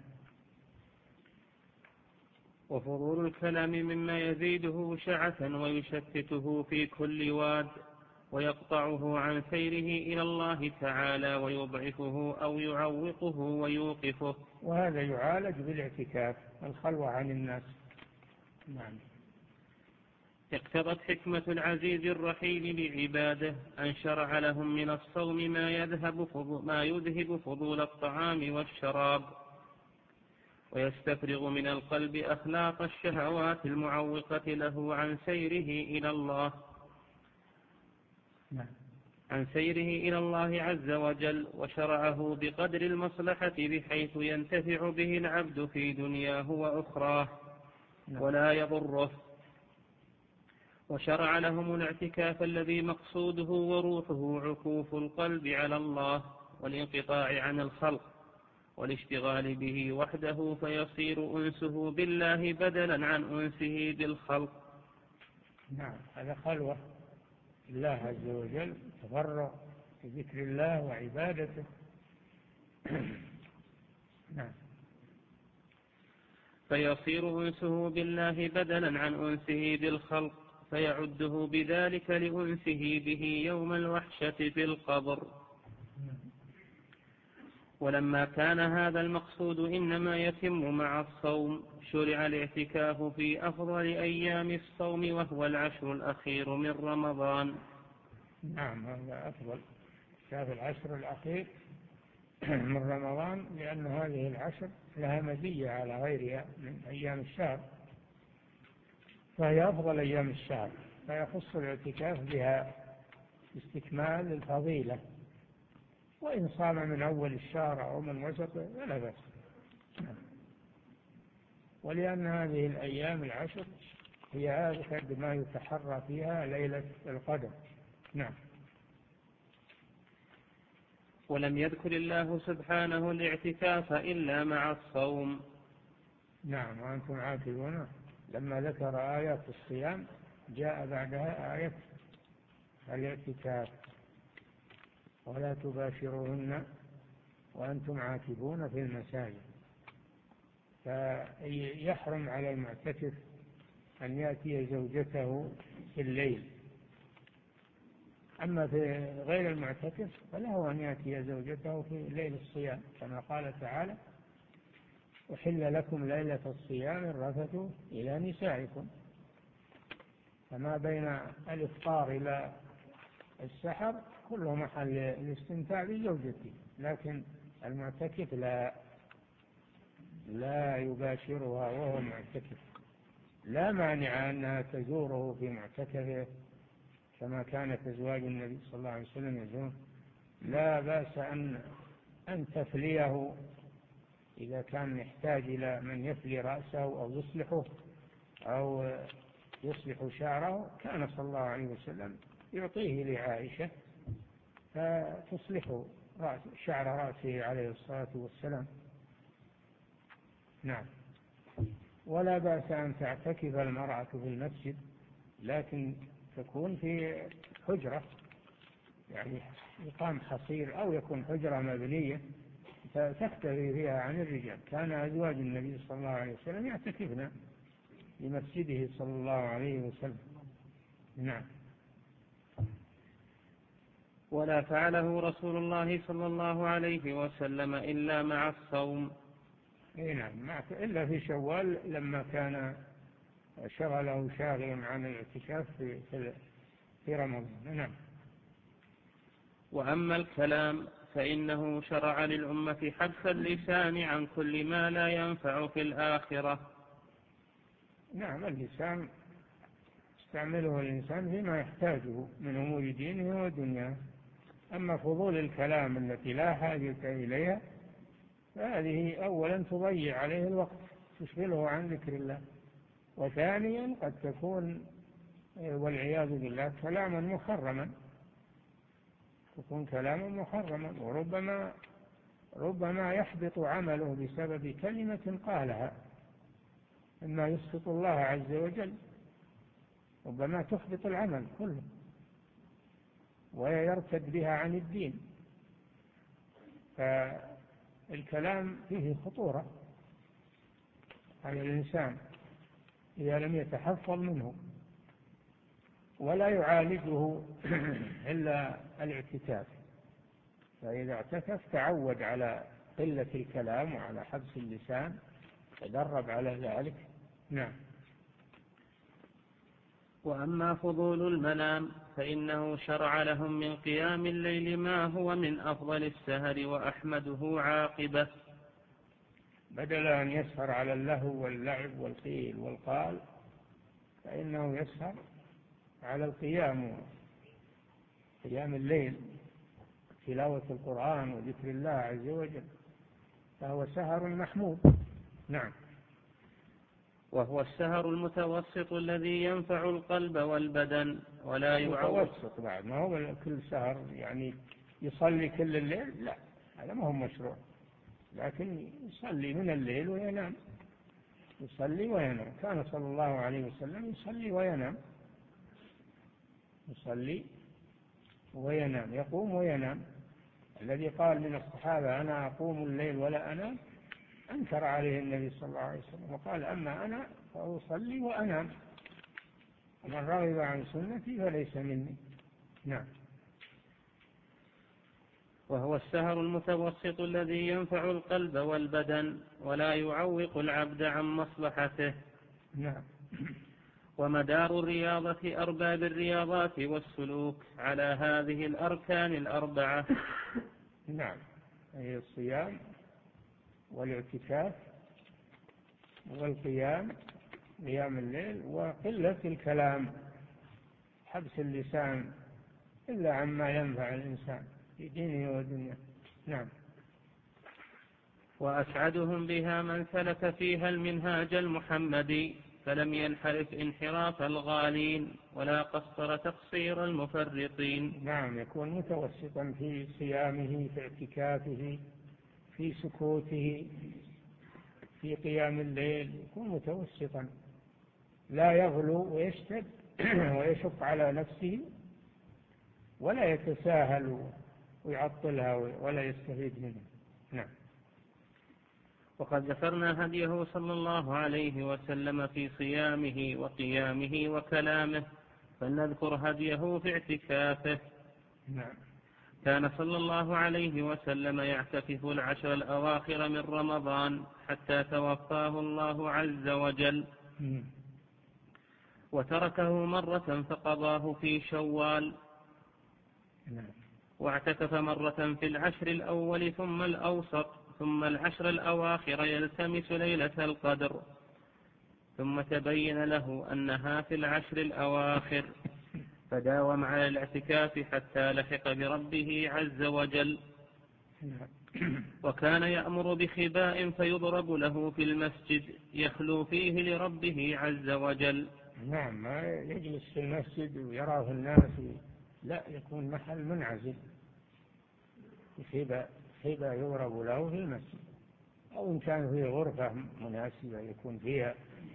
وفضول الكلام مما يزيده شعثا ويشتته في كل واد ويقطعه عن سيره إلى الله تعالى ويضعفه أو يعوقه ويوقفه،
وهذا يعالج بالاعتكاف، الخلوة عن الناس. نعم.
اقتضت حكمة العزيز الرحيم لعباده أن شرع لهم من الصوم ما يذهب فضول, ما يذهب فضول الطعام والشراب، ويستفرغ من القلب أخلاق الشهوات المعوقة له عن سيره إلى الله
نعم.
عن سيره إلى الله عز وجل، وشرعه بقدر المصلحة بحيث ينتفع به العبد في دنياه وأخراه ولا يضره. وشرع لهم الاعتكاف الذي مقصوده وروحه عكوف القلب على الله والانقطاع عن الخلق والاشتغال به وحده، فيصير أنسه بالله بدلا عن أنسه بالخلق.
نعم. هذا خلوة الله عز وجل، تفرغ في ذكر الله وعبادته. نعم.
فيصير أنسه بالله بدلا عن أنسه بالخلق، فيعده بذلك لأنسه به يوم الوحشة في القبر. ولما كان هذا المقصود إنما يتم مع الصوم، شرع الاعتكاف في أفضل أيام الصوم وهو العشر الأخير من رمضان.
نعم، هذا أفضل، شاف العشر الأخير من رمضان، لأن هذه العشر لها مزية على غيرها من أيام الشهر، فهي أفضل أيام الشهر، فيخص الاعتكاف بها استكمال الفضيلة، وإن صام من أول الشهر أو من وسطه فلا بأس. ولأن هذه الأيام العشر هي هذا ما يتحرى فيها ليلة القدر. نعم.
ولم يذكر الله سبحانه الاعتكاف إلا مع الصوم.
نعم. وأنتم عاكفون، لما ذكر آيات الصيام جاء بعدها آية الاعتكاف، ولا تباشروهن وأنتم عاكفون في المساجد. فيحرم على المعتكف أن يأتي زوجته في الليل، أما في غير المعتكف فله أن يأتي زوجته في ليل الصيام، كما قال تعالى أحل لكم ليلة الصيام الرفث إلى نسائكم. فما بين الإفطار إلى السحر كله محل الاستمتاع بزوجته، لكن المعتكف لا لا يباشرها وهو معتكف. لا مانع أنها تزوره في معتكفه كما كانت أزواج النبي صلى الله عليه وسلم يزورون. لا بأس أن أن تفليه إذا كان يحتاج إلى من يفلي رأسه أو يصلحه أو يصلح شعره، كان صلى الله عليه وسلم يعطيه لعائشة فتصلح رأس شعر رأسه عليه الصلاة والسلام. نعم. ولا بأس أن تعتكف المرأة في المسجد، لكن تكون في حجرة، يعني يقام حصير أو يكون حجرة مبنية تختفي فيها عن الرجال. كان أزواج النبي صلى الله عليه وسلم يعتكفن لمسجده صلى الله عليه وسلم. نعم.
ولا فعله رسول الله صلى الله عليه وسلم إلا مع الصوم.
اي نعم، إلا في شوال لما كان شغله شاغل عن الاعتكاف في في رمضان. نعم.
وأما الكلام فإنه شرع للأمة حبس اللسان عن كل ما لا ينفع في الآخرة.
نعم، اللسان يستعمله الإنسان فيما يحتاجه من أمور دينه ودنياه. أما فضول الكلام التي لا حاجة إليها فهذه أولا تضيع عليه الوقت، تشغله عن ذكر الله، وثانيا قد تكون والعياذ بالله كلاما محرما، تكون كلاما محرما، وربما ربما يحبط عمله بسبب كلمة قالها، إما يسخط الله عز وجل، ربما تحبط العمل كله ويرتد بها عن الدين. فالكلام فيه خطورة على الإنسان إذا لم يتحفظ منه، ولا يعالجه إلا الاعتكاف. فإذا اعتكف تعود على قلة الكلام وعلى حبس اللسان، تدرب على ذلك. نعم.
وأما فضول المنام فإنه شرع لهم من قيام الليل ما هو من أفضل السهر وأحمده عاقبة.
بدل أن يسهر على اللهو واللعب والقيل والقال، فإنه يسهر على القيام، قيام الليل، تلاوة القرآن وذكر الله عز وجل، فهو سهر محمود. نعم.
وهو السهر المتوسط الذي ينفع القلب والبدن ولا يعوض.
متوسط بعد، ما هو كل سهر يعني يصلي كل الليل، لا، هذا ما هو مشروع، لكن يصلي من الليل وينام، يصلي وينام. كان صلى الله عليه وسلم يصلي وينام، يصلي وينام، يقوم وينام. الذي قال من الصحابة أنا أقوم الليل ولا أنام أنكر عليه النبي صلى الله عليه وسلم وقال أما أنا فأصلي وأنام، ومن رغب عن سنتي فليس مني. نعم.
وهو السهر المتوسط الذي ينفع القلب والبدن ولا يعوق العبد عن مصلحته.
نعم.
ومدار الرياضة أرباب الرياضات والسلوك على هذه الأركان الأربعة.
نعم، هي الصيام والاعتكاف والقيام، قيام الليل، وقلة الكلام، حبس اللسان إلا عما ينفع الإنسان في دينه ودنياه. نعم.
وأسعدهم بها من سلك فيها المنهاج المحمدي فلم ينحرف انحراف الغالين ولا قصر تقصير المفرطين.
نعم، يكون متوسطا في صيامه، في اعتكافه، في سكوته، في قيام الليل، يكون متوسطا، لا يغلو ويشتد ويشق على نفسه، ولا يتساهل ويعطلها ولا يستفيد منها. نعم.
وقد ذكرنا هديه صلى الله عليه وسلم في صيامه وقيامه وكلامه، فلنذكر هديه في اعتكافه.
نعم.
كان صلى الله عليه وسلم يعتكف العشر الأواخر من رمضان حتى توفاه الله عز وجل، وتركه مرة فقضاه في شوال، واعتكف مرة في العشر الأول ثم الأوسط ثم العشر الأواخر يلتمس ليلة القدر، ثم تبين له أنها في العشر الأواخر فداوم على الاعتكاف حتى لحق بربه عز وجل. وكان يأمر بخباء فيضرب له في المسجد يخلو فيه لربه عز وجل.
نعم، ما يجلس في المسجد ويراه الناس، لا، يكون محل منعزل، خباء خباء يضرب له في المسجد، أو إن كان فيه غرفة مناسبة يكون فيها.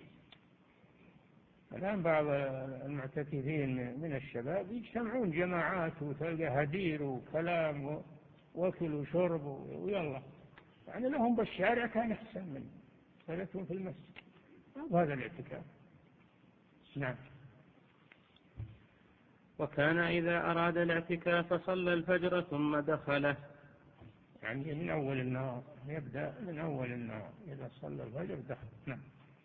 الآن بعض المعتكفين من الشباب يجتمعون جماعات وتلقى هدير وكلام وأكل وشرب ويلا، يعني لهم بالشارع كان أحسن من ثلاثون في المسجد، وهذا الاعتكاف. نعم.
وكان إذا أراد الاعتكاف صلى الفجر ثم دخله،
يعني من أول النهار، يبدأ من أول النهار، إذا صلى الفجر دخل. نعم.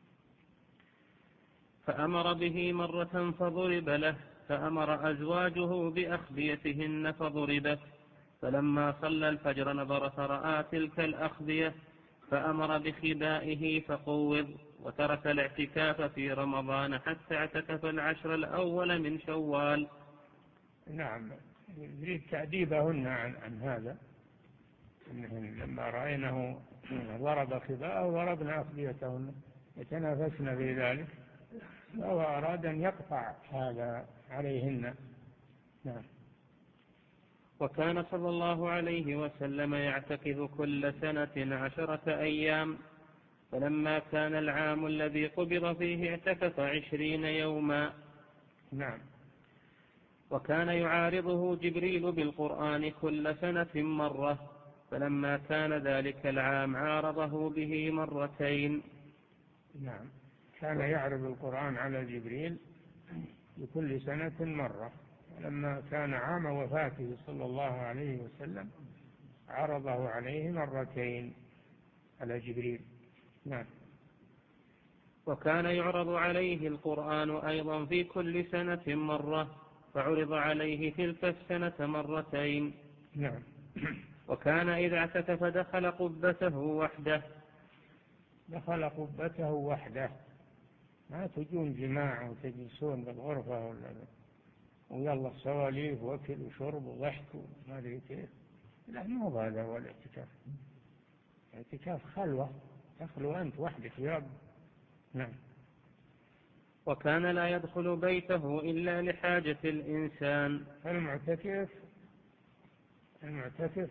فأمر به مرة فضرب له، فأمر أزواجه بأخبيتهن فضربت، فلما صلى الفجر نظر فرأى تلك الأخبية فأمر بخبائه فقوض، وترك الاعتكاف في رمضان حتى اعتكف العشر الأول من شوال.
نعم، يريد تأديبهن عن, عن هذا، إنهن لما رأينه ضرب خباءه ضربنا أخبيتهن، يتنافسن في ذلك، فهو أراد أن يقطع هذا عليهن. نعم.
وكان صلى الله عليه وسلم يعتكف كل سنة عشرة أيام، فلما كان العام الذي قبض فيه اعتكف عشرين يوما.
نعم.
وكان يعارضه جبريل بالقرآن كل سنة مرة، فلما كان ذلك العام عارضه به مرتين.
نعم، كان يعرض القرآن على جبريل لكل سنة مرة، لما كان عام وفاته صلى الله عليه وسلم عرضه عليه مرتين على جبريل. نعم.
وكان يعرض عليه القرآن أيضا في كل سنة مرة، فعرض عليه تلك السنة مرتين.
نعم.
وكان إذا اعتكف دخل قبته وحده.
دخل قبته وحده، ما تجون جماعة وتجلسون بالغرفة ولا ويلا سواليف وأكل وشرب وضحك وما أدري كيف. لا، مو هذا هو الاعتكاف. الاعتكاف خلوة، تخلو أنت وحدك يا رب. نعم.
وكان لا يدخل بيته إلا لحاجة الإنسان.
المعتكف المعتكف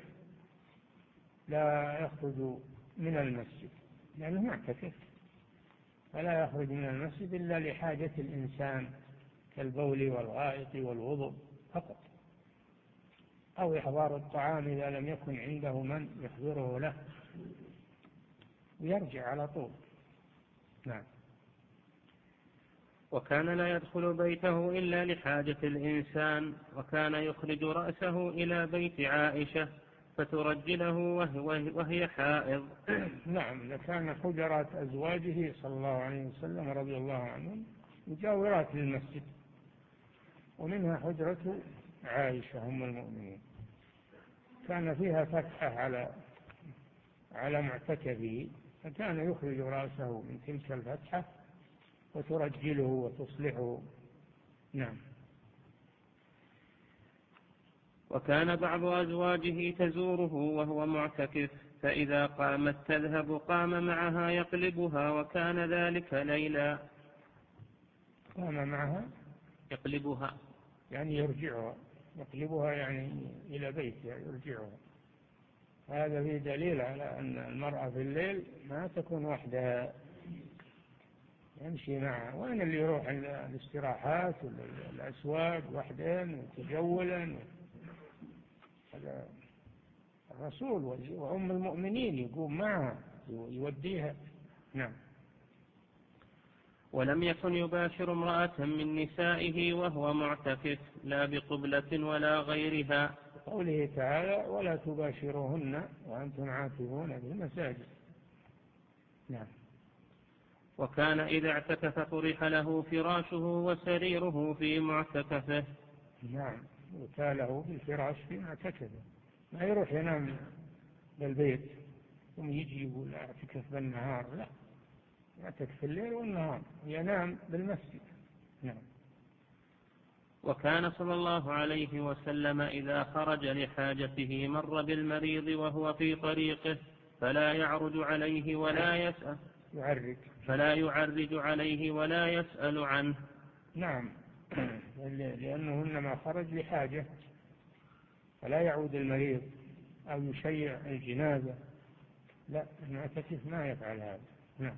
لا يخرج من المسجد لأنه معتكف، فلا يخرج من المسجد إلا لحاجة الإنسان كالبول والغائط والوضوء فقط، أو إحضار الطعام إذا لم يكن عنده من يحضره له، ويرجع على طول. نعم.
وكان لا يدخل بيته إلا لحاجة الإنسان، وكان يخرج رأسه إلى بيت عائشة فترجله وهي حائض.
نعم، لكان حجرات أزواجه صلى الله عليه وسلم رضي الله عنهم مجاورات للمسجد، ومنها حجرة عائشة أم المؤمنين، كان فيها فتحة على على معتكفه، فكان يخرج رأسه من تلك الفتحة وترجله وتصلحه. نعم.
وكان بعض أزواجه تزوره وهو معتكف، فإذا قامت تذهب قام معها يقلبها، وكان ذلك ليلا.
قام معها
يقلبها
يعني يرجعها، يقلبها يعني إلى بيتها يرجعها. هذا فيه دليل على أن المرأة في الليل ما تكون وحدها، يمشي معها. وين اللي يروح الاستراحات والأسواق وحدين وتجولا؟ هذا الرسول وأم المؤمنين يقوم معها يوديها. نعم.
ولم يكن يباشر امرأة من نسائه وهو معتكف، لا بقبلة ولا غيرها.
قوله تعالى ولا تباشروهن وأنتم عاكفون في المساجد. نعم.
وكان إذا اعتكف طرح له فراشه وسريره في معتكفه.
نعم، وكاله بالفراش في معتكفه، ما يروح ينام بالبيت ثم يجي يقول اعتكف بالنهار، لا، يعتكف الليل والنهار ينام بالمسجد. نعم.
وكان صلى الله عليه وسلم إذا خرج لحاجته مر بالمريض وهو في طريقه فلا يعرج عليه ولا يسأل
يعرج
فلا يعرج عليه ولا يسأل عنه.
نعم، لأنه إنما خرج لحاجة، فلا يعود المريض أو يشيع الجنازة، لا، المعتكف ما يفعل هذا. نعم.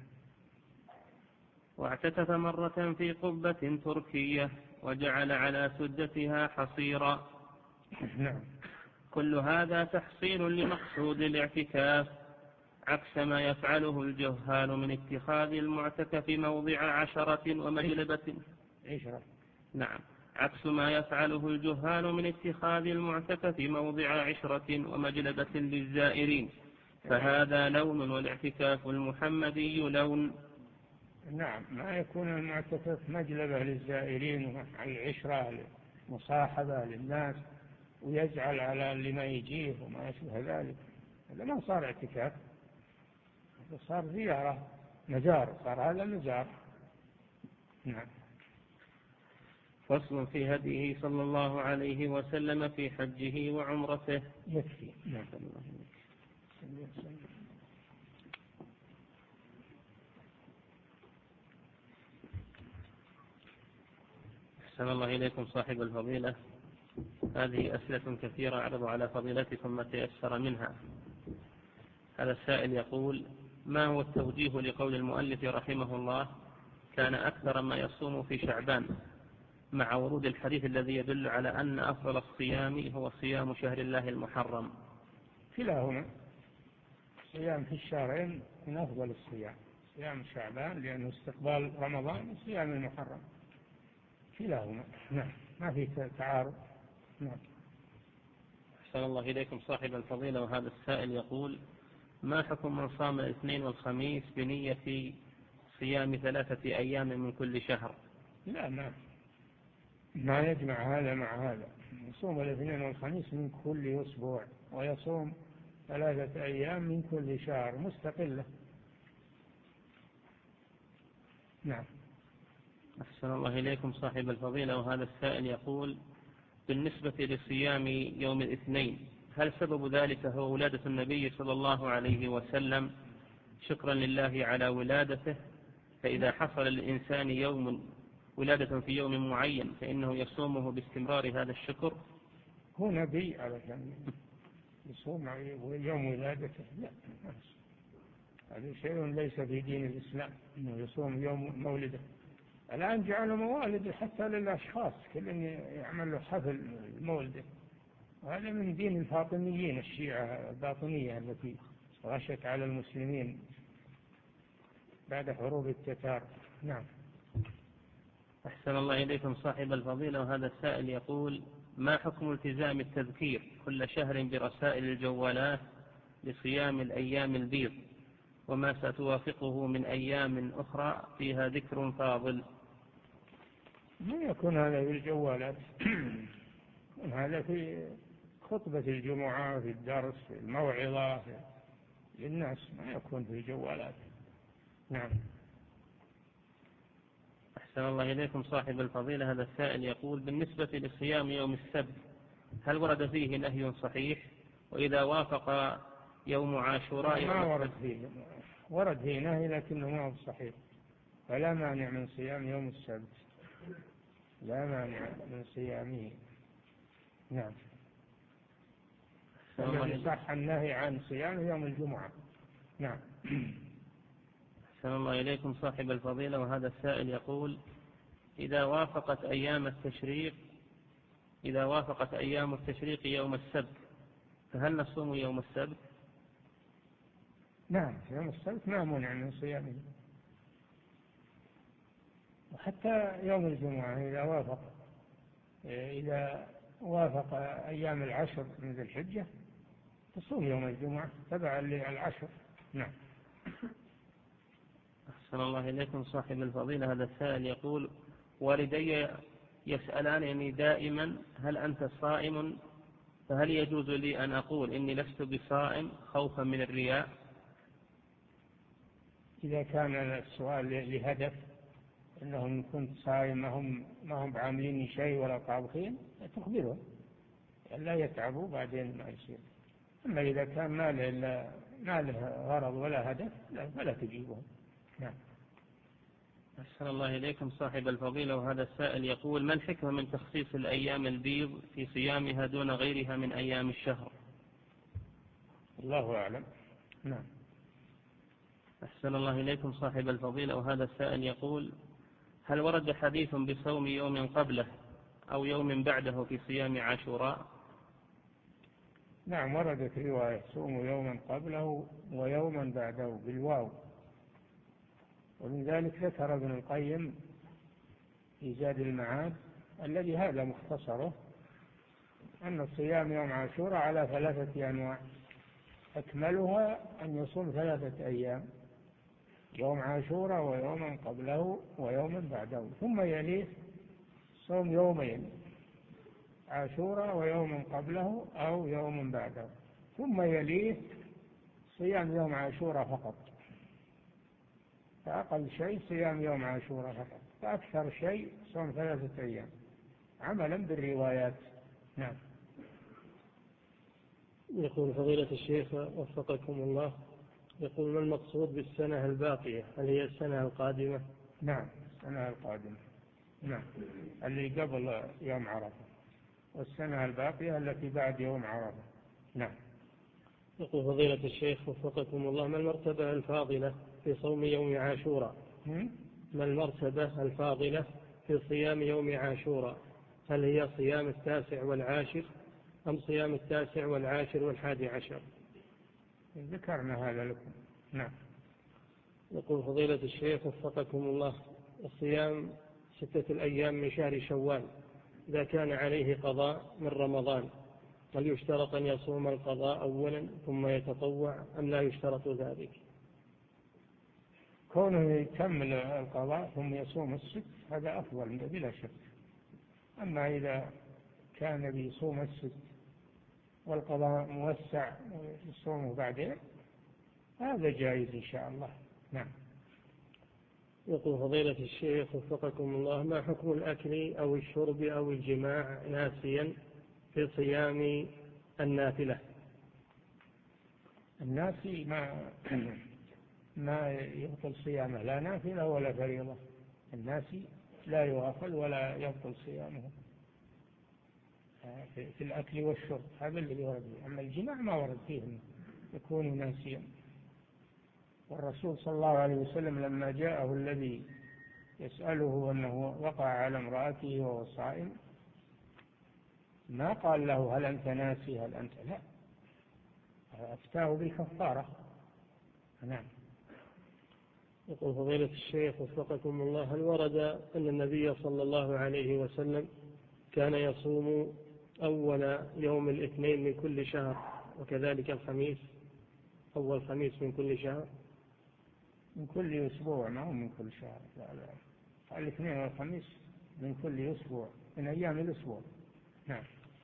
واعتكف مرة في قبة تركية وجعل على سدتها حصيرا.
نعم.
كل هذا تحصيل لمقصود الاعتكاف، عكس ما يفعله الجهال من اتخاذ المعتكف موضع عشرة ومجلبة.
عشرة.
نعم، عكس ما يفعله الجهال من اتخاذ المعتكف موضع عشرة ومجلبة للزائرين، فهذا لون والاعتكاف المحمدي لون.
نعم، ما يكون المعتكف مجلبة للزائرين والعشرة مصاحبة للناس ويزعل على اللي ما يجيه وما يشبه ذلك، هذا ما صار اعتكاف، هذا صار زيارة، مزار، صار هذا مزار. نعم.
فصل في هديه صلى الله عليه وسلم في حجه وعمرته.
يكفي. نعم.
أحسن الله إليكم صاحب الفضيلة، هذه أسئلة كثيرة أعرض على فضيلتكم ما تيسر منها. هذا السائل يقول: ما هو التوجيه لقول المؤلف رحمه الله كان أكثر ما يصوم في شعبان، مع ورود الحديث الذي يدل على أن أفضل الصيام هو صيام شهر الله المحرم؟
كلاهما، صيام في الشهرين من أفضل الصيام، صيام شعبان لأنه استقبال رمضان وصيام المحرم، كلاهما. نعم، ما في تعارض. نعم.
أحسن الله إليكم صاحب الفضيلة، وهذا السائل يقول: ما حكم من صام الاثنين والخميس بنية صيام ثلاثة أيام من كل شهر؟
لا، ما ما يجمع هذا مع هذا، يصوم الاثنين والخميس من كل أسبوع ويصوم ثلاثة أيام من كل شهر مستقلة. نعم.
أحسن الله إليكم صاحب الفضيلة، وهذا السائل يقول: بالنسبة لصيام يوم الاثنين، هل سبب ذلك هو ولادة النبي صلى الله عليه وسلم شكرا لله على ولادته، فإذا حصل للإنسان يوم ولادة في يوم معين فإنه يصومه باستمرار هذا الشكر؟
هو نبي علشان يصوم يوم ولادته؟ لا، هذا شيء ليس في دين الإسلام إنه يصوم يوم مولده. الآن جعلوا موالد حتى للأشخاص، كل يعمل له حفل مولده، وهذا من دين الفاطميين الشيعة الباطنية التي غشت على المسلمين بعد حروب التتار. نعم.
أحسن الله إليكم صاحب الفضيلة، وهذا السائل يقول: ما حكم التزام التذكير كل شهر برسائل الجوالات لصيام الأيام البيض، وما ستوافقه من أيام أخرى فيها ذكر فاضل؟
ما يكون هذا في الجوالات، هذا في خطبة الجمعة، في الدرس، في الموعظة للناس، ما يكون في الجوالات. نعم.
أحسن الله إليكم صاحب الفضيلة، هذا السائل يقول: بالنسبة لصيام يوم السبت، هل ورد فيه نهي صحيح؟ وإذا وافق يوم عاشوراء؟
ما ورد فيه، ورد فيه نهي لكنه ما هو صحيح، فلا مانع من صيام يوم السبت، لا مانع من صيامه. نعم. الذي صح النهي عن صيام يوم الجمعة. نعم.
أحسن الله إليكم صاحب الفضيلة، وهذا السائل يقول: إذا وافقت أيام التشريق إذا وافقت أيام التشريق يوم السبت، فهل نصوم يوم السبت؟
نعم، يوم السبت ما منع من صيامه، وحتى يوم الجمعة إذا وافق، إذا وافق أيام العشر من ذي الحجة تصوم يوم الجمعة تبعا للعشر. نعم.
أحسن الله إليكم صاحب الفضيلة. هذا السائل يقول: والدي يسألانني دائما هل أنت صائم؟ فهل يجوز لي أن أقول إني لست بصائم خوفا من الرياء؟
إذا كان السؤال لهدف أنهم كنت صائم ما هم ما هم بعاملين شيء ولا طابخين تخبرهم لا يتعبوا بعدين ما يصير. أما إذا كان ما له ما له غرض ولا هدف فلا تجيبهم. نعم.
أحسن الله إليكم صاحب الفضيلة. وهذا السائل يقول: ما الحكمة من تخصيص الأيام البيض في صيامها دون غيرها من أيام الشهر؟
الله أعلم. نعم.
أحسن الله إليكم صاحب الفضيلة. وهذا السائل يقول: هل ورد حديث بصوم يوم قبله أو يوم بعده في صيام عاشوراء؟
نعم وردت رواية صوم يوما قبله ويوما بعده بالواو. ومن ذلك ذكر ابن القيم في زاد المعاد الذي هذا مختصره أن الصيام يوم عاشوراء على ثلاثة أنواع أكملها أن يصوم ثلاثة أيام يوم عاشوراء ويوما قبله ويوما بعده ثم يليه صوم يومين عاشوراء ويوم قبله أو يوم بعده ثم يليه صيام يوم عاشوراء فقط. فأقل شيء صيام يوم عاشوراء فقط فأكثر شيء صوم ثلاثة أيام عملا بالروايات. نعم.
يقول فضيلة الشيخ وفقكم الله، يقول: ما المقصود بالسنة الباقية؟ هل هي السنة القادمة؟
نعم السنة القادمة. نعم اللي قبل يوم عرفة والسنة الباقية التي بعد يوم عرفة. نعم.
يقول فضيلة الشيخ وفقكم الله: ما المرتبة الفاضلة في صوم يوم عاشوراء؟ ما المرتبة الفاضلة في صيام يوم عاشوراء؟ هل هي صيام التاسع والعاشر أم صيام التاسع والعاشر والحادي عشر؟
ذكرنا هذا لكم. نعم.
يقول فضيلة الشيخ وفقكم الله: الصيام ستة الأيام من شهر شوال إذا كان عليه قضاء من رمضان هل يشترط أن يصوم القضاء أولا ثم يتطوع أم لا يشترط ذلك؟
كونه يكمل القضاء ثم يصوم الست هذا أفضل بلا شك. أما إذا كان بيصوم الست والقضاء موسع يصومه بعدين هذا جائز إن شاء الله. نعم.
يقول فضيلة الشيخ وفقكم الله: ما حكم الأكل أو الشرب أو الجماع ناسيا في صيام النافلة؟
الناسي ما ما يبطل صيامه لا نافلة ولا فريضة. الناسي لا يغفل ولا يبطل صيامه في الأكل والشرب هذا اللي ورد فيه. أما الجماع ما ورد فيه يكون ناسيا. والرسول صلى الله عليه وسلم لما جاءه الذي يسأله أنه وقع على امرأته وهو صائم ما قال له هل أنت ناسي هل أنت لا أفتاه بالكفارة. نعم.
يقول فضيلة الشيخ وفقكم الله: هل ورد أن النبي صلى الله عليه وسلم كان يصوم أول يوم الاثنين من كل شهر وكذلك الخميس أول خميس من كل شهر؟
من كل أسبوع ما هو من كل شهر. لا لا الاثنين والخميس من كل أسبوع من أيام الأسبوع. نعم.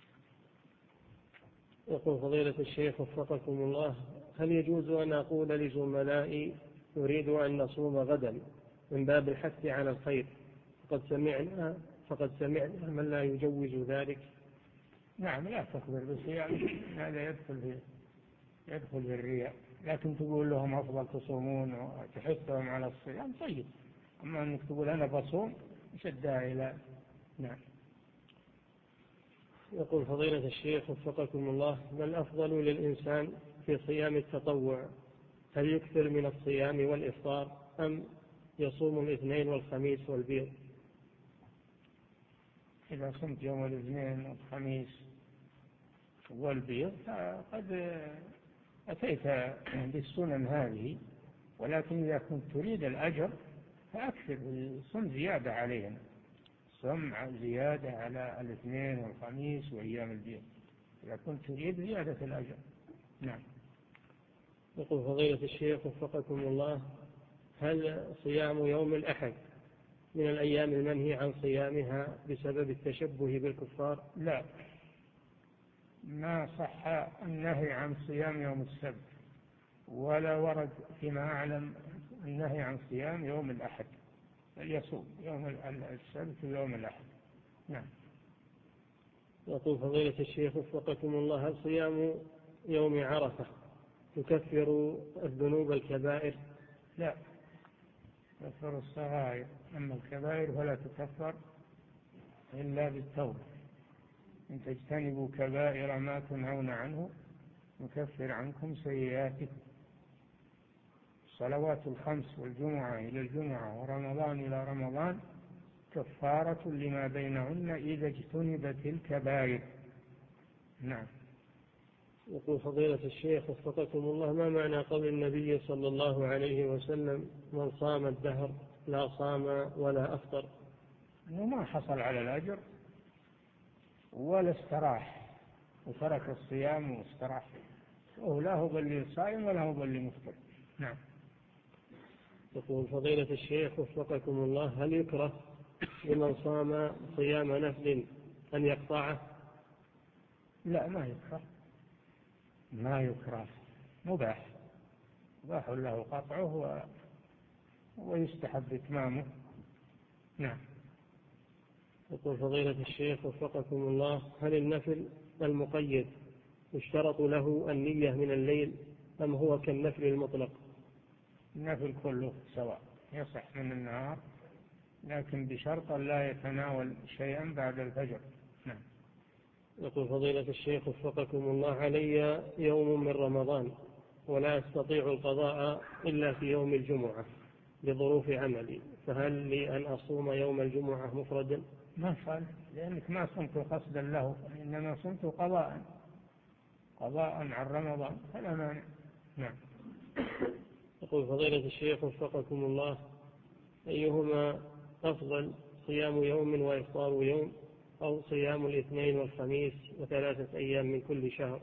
يقول فضيلة الشيخ وفقكم الله: هل يجوز أن أقول لزملائي نريد أن نصوم غدا من باب الحث على الخير فقد سمعنا فقد سمعنا من لا يجوز ذلك؟
نعم لا تخبر بصيام هذا يدخل في يدخل في الرياء. لكن تقول لهم أفضل تصومون وتحثهم على الصيام طيب. أما أنك تقول أنا بصوم شدها إلى. نعم.
يقول فضيلة الشيخ وفقكم الله: ما الأفضل للإنسان في صيام التطوع؟ هل يكثر من الصيام والإفطار أم يصوم الاثنين والخميس والبيض؟
إذا صمت يوم الاثنين والخميس والبيض فقد أتيت بالسنن هذه. ولكن إذا كنت تريد الأجر فأكثر الصوم زيادة عليهم تصوم زيادة على الاثنين والخميس وأيام البيض إذا كنت تريد زيادة الأجر. نعم.
يقول فضيلة الشيخ وفقكم الله، هل صيام يوم الأحد من الأيام المنهي عن صيامها بسبب التشبه بالكفار؟
لا، ما صح النهي عن صيام يوم السبت، ولا ورد فيما أعلم النهي عن صيام يوم الأحد، بل يصوم يوم السبت ويوم الأحد. نعم.
يقول فضيلة الشيخ وفقكم الله، هل صيام يوم عرفة يكفر الذنوب الكبائر؟
لا، تكفر الصغائر، أما الكبائر فلا تكفر إلا بالتوبة. إن تجتنبوا كبائر ما تنهون عنه نكفر عنكم سيئاتكم. الصلوات الخمس والجمعة إلى الجمعة ورمضان إلى رمضان كفارة لما بينهن إذا اجتنبت الكبائر. نعم.
يقول فضيلة الشيخ وفقكم الله، ما معنى قول النبي صلى الله عليه وسلم من صام الدهر لا صام ولا أفطر؟
أنه ما حصل على الأجر ولا استراح وترك الصيام واستراح، وهو لا هو باللي صائم ولا هو باللي مفطر. نعم.
يقول فضيلة الشيخ وفقكم الله، هل يكره لمن صام صيام نفل أن يقطعه؟
لا، ما يكره، ما يكره، مباح، مباح له قطعه و... ويستحب إتمامه. نعم.
يقول فضيلة الشيخ وفقكم الله، هل النفل المقيد يشترط له النية من الليل أم هو كالنفل المطلق؟
النفل كله سواء يصح من النهار، لكن بشرط لا يتناول شيئا بعد الفجر. نعم.
يقول فضيلة الشيخ وفقكم الله، علي يوم من رمضان ولا أستطيع القضاء إلا في يوم الجمعة لظروف عملي، فهل لي أن أصوم يوم الجمعة مفردا؟
ما فعل، لأنك ما صمت قصدا له، إنما صمت قضاء قضاء عن رمضان فلا مانع. نعم.
يقول فضيلة الشيخ وفقكم الله، أيهما أفضل، صيام يوم وإفطار يوم أو صيام الاثنين والخميس وثلاثة أيام من كل شهر؟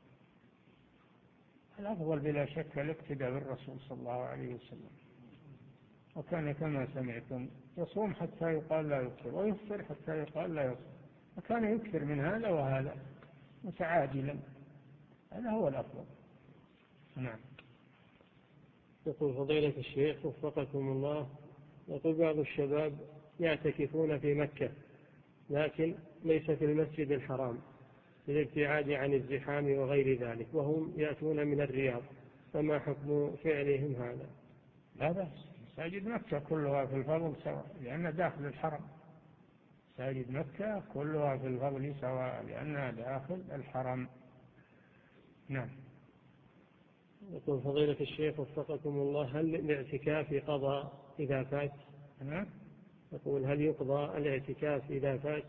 الأفضل بلا شك الاقتداء بالرسول صلى الله عليه وسلم، وكان كما سمعتم يصوم حتى يقال لا يفطر ويفطر حتى يقال لا يصوم، وكان يكثر من هذا وهذا متعادلا، هذا هو الأفضل. نعم.
يقول فضيلة الشيخ وفقكم الله، يقول بعض الشباب يعتكفون في مكة لكن ليس في المسجد الحرام للابتعاد عن الزحام وغير ذلك، وهم يأتون من الرياض، فما حكم فعلهم هذا؟
لا بأس، مساجد مكة كلها في الفضل سواء لأنها داخل الحرم، مساجد مكة كلها في الفضل سواء لأنها داخل الحرم. نعم.
يقول فضيلة الشيخ وفقكم الله، هل الاعتكاف قضاء إذا فات؟
نعم.
يقول هل يقضى الاعتكاف إذا فات؟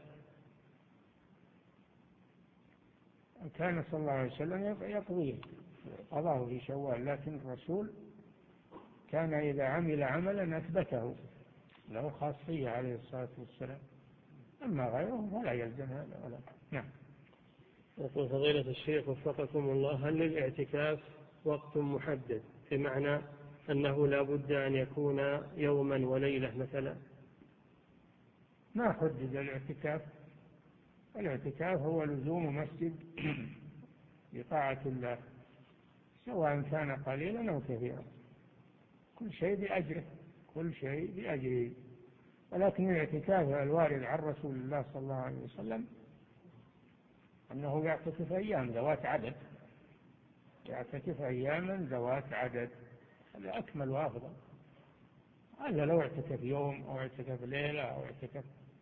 كان صلى الله عليه وسلم يقضيه قضاه في شوال، لكن الرسول كان إذا عمل عملا أثبته له خاصية عليه الصلاة والسلام، أما غيره فلا يلزم هذا ولا. نعم.
يقول فضيلة الشيخ وفقكم الله، هل للاعتكاف وقت محدد بمعنى أنه لا بد أن يكون يوما وليلة مثلا؟
ما حدد الاعتكاف، الاعتكاف هو لزوم مسجد بطاعة الله سواء كان قليلا أو كثيرا، كل شيء بأجره، كل شيء بأجره. ولكن الاعتكاف الوارد عن رسول الله صلى الله عليه وسلم أنه يعتكف أيام ذوات عدد، يعتكف أياما ذوات عدد، هذا أكمل وأفضل. هذا لو اعتكف يوم أو اعتكف ليلة أو اعتكف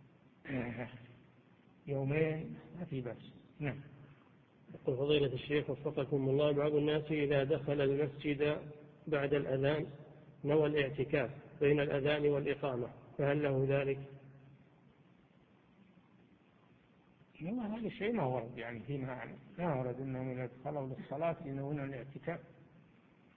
يومين ما في بأس. نعم.
يقول فضيلة الشيخ وفقكم الله، بعض الناس إذا دخل المسجد بعد الأذان نوى الاعتكاف بين الأذان والإقامة، فهل له ذلك؟
والله هذا الشيء ما ورد يعني فيما أعلم، ما ورد أنهم إذا دخلوا للصلاة ينوون الاعتكاف.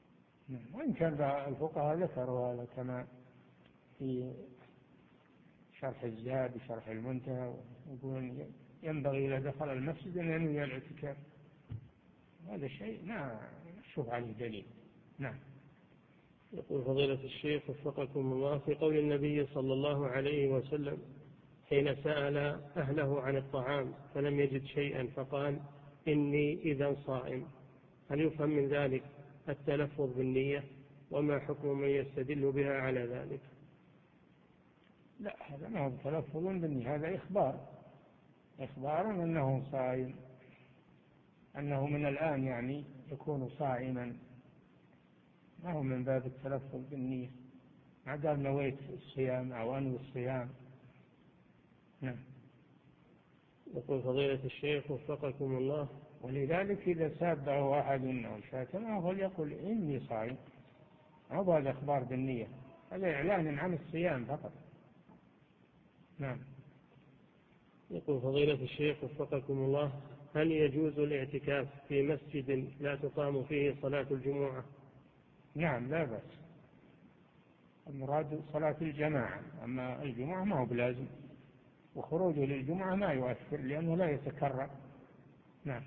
وإن كان الفقهاء ذكروا هذا كما في شرح الزاد وشرح المنتهى، ويقولون ينبغي إذا دخل المسجد أن ينوي الاعتكاف. هذا شيء ما نشوف عليه دليل. نعم.
يقول فضيلة الشيخ وفقكم الله، في قول النبي صلى الله عليه وسلم حين سأل أهله عن الطعام فلم يجد شيئا فقال إني إذا صائم، هل يفهم من ذلك التلفظ بالنية؟ وما حكم من يستدل بها على ذلك؟
لا، هذا ما هو تلفظ بالنية، هذا إخبار إخبار أنه صائم، أنه من الآن يعني يكون صائما، ما هو من باب التلفظ بالنية، ما قال نويت الصيام أو أنوي الصيام. نعم.
يقول فضيلة الشيخ وفقكم الله،
ولذلك إذا سابه أحد أو شاتمه فليقل إني صائم، هو هذا إخبار بالنية، هذا إعلان عن الصيام فقط. نعم.
يقول فضيلة الشيخ وفقكم الله، هل يجوز الاعتكاف في مسجد لا تقام فيه صلاة الجمعة؟
نعم، لا بأس، المراد صلاة الجماعة، أما الجمعة ما هو بلازم، وخروجه للجمعة ما يؤثر لأنه لا يتكرر. نعم.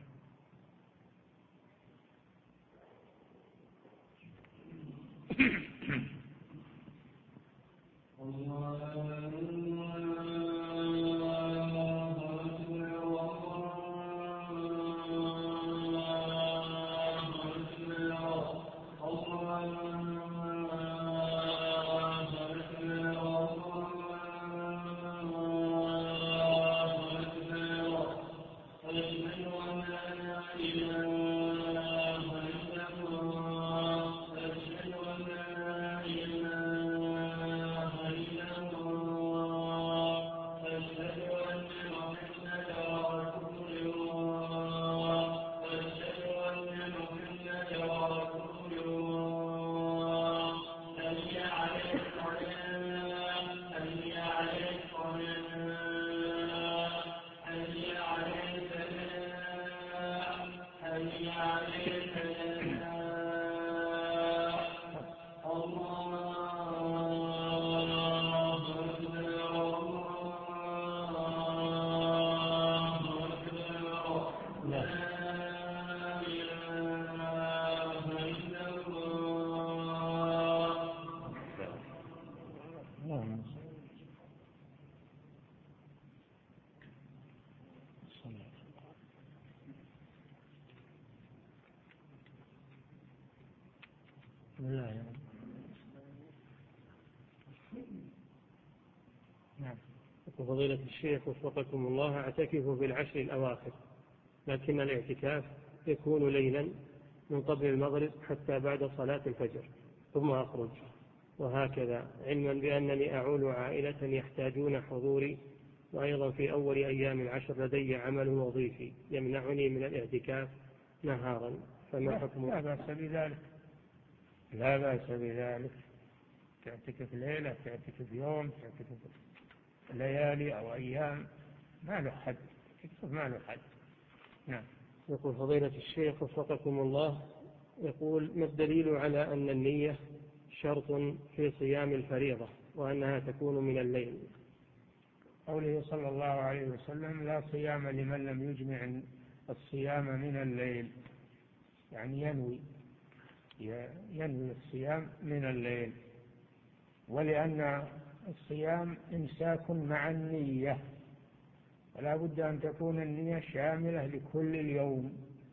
فضيلة الشيخ وفقكم الله، أعتكف في العشر الأواخر، لكن الاعتكاف يكون ليلا من قبل المغرب حتى بعد صلاة الفجر ثم أخرج، وهكذا علما بأنني أعول عائلة يحتاجون حضوري، وأيضا في أول أيام العشر لدي عمل وظيفي يمنعني من الاعتكاف نهارا، فما حكمه؟
لا بأس بذلك، لا بأس بذلك، تعتكف ليلة، تعتكف يوم، تعتكف ليالي أو أيام، ما له حد، ما له حد. نعم.
يقول فضيلة الشيخ وفقكم الله، يقول ما الدليل على أن النية شرط في صيام الفريضة وأنها تكون من الليل؟
قوله صلى الله عليه وسلم لا صيام لمن لم يجمع الصيام من الليل، يعني ينوي ينوي الصيام من الليل، ولأن الصيام إمساك مع النية، فلا بد أن تكون النية شاملة لكل اليوم،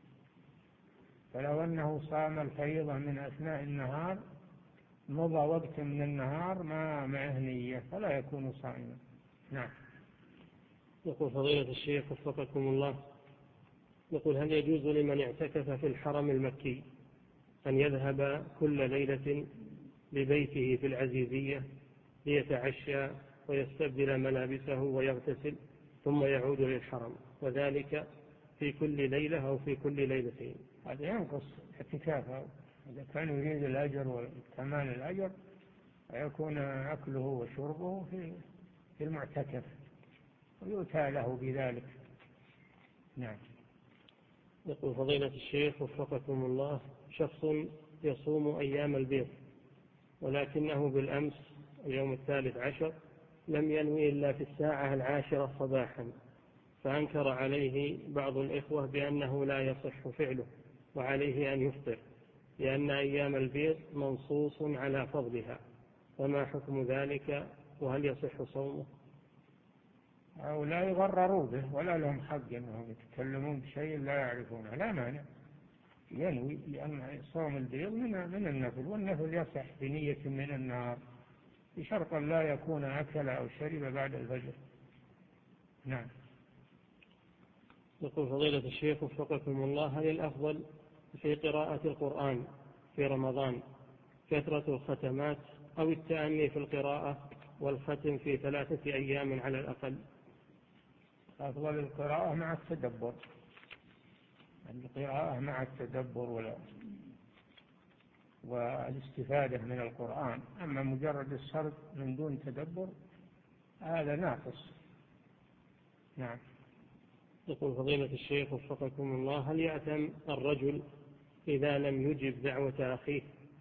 فلو أنه صام الفريضة من أثناء النهار مضى وقت من النهار ما معه نية فلا يكون صائما. نعم.
يقول فضيلة الشيخ وفقكم الله، يقول هل يجوز لمن اعتكف في الحرم المكي أن يذهب كل ليلة لبيته في العزيزية ليتعشى ويستبدل ملابسه ويغتسل ثم يعود للحرم، وذلك في كل ليلة أو في كل ليلتين؟
هذا ينقص اعتكافه، إذا كان يريد الأجر وكمال الأجر فيكون أكله وشربه في المعتكف ويؤتى له بذلك. نعم.
يقول فضيلة الشيخ وفقكم الله، شخص يصوم أيام البيض ولكنه بالأمس اليوم الثالث عشر لم ينوي إلا في الساعة العاشرة صباحا، فأنكر عليه بعض الإخوة بأنه لا يصح فعله وعليه أن يفطر، لأن أيام البيض منصوص على فضلها، فما حكم ذلك وهل يصح صومه؟
أو لا يغرروا به ولا لهم حق أنهم يتكلمون بشيء لا يعرفونه، لا مانع ينوي، لأن صوم البيض من من النفل، والنفل يصح بنية من النهار بشرط لا يكون أكل أو شرب بعد الفجر. نعم.
يقول فضيلة الشيخ وفقكم الله: هل الأفضل في قراءة القرآن في رمضان كثرة الختمات أو التأني في القراءة والختم في ثلاثة أيام على الأقل؟
أفضل القراءة مع التدبر، القراءة مع التدبر ولا والاستفادة من القرآن، أما مجرد السرد من دون تدبر هذا ناقص. نعم.
يقول فضيلة الشيخ وفقكم الله: هل يأثم الرجل إذا لم يجب دعوة أخيه؟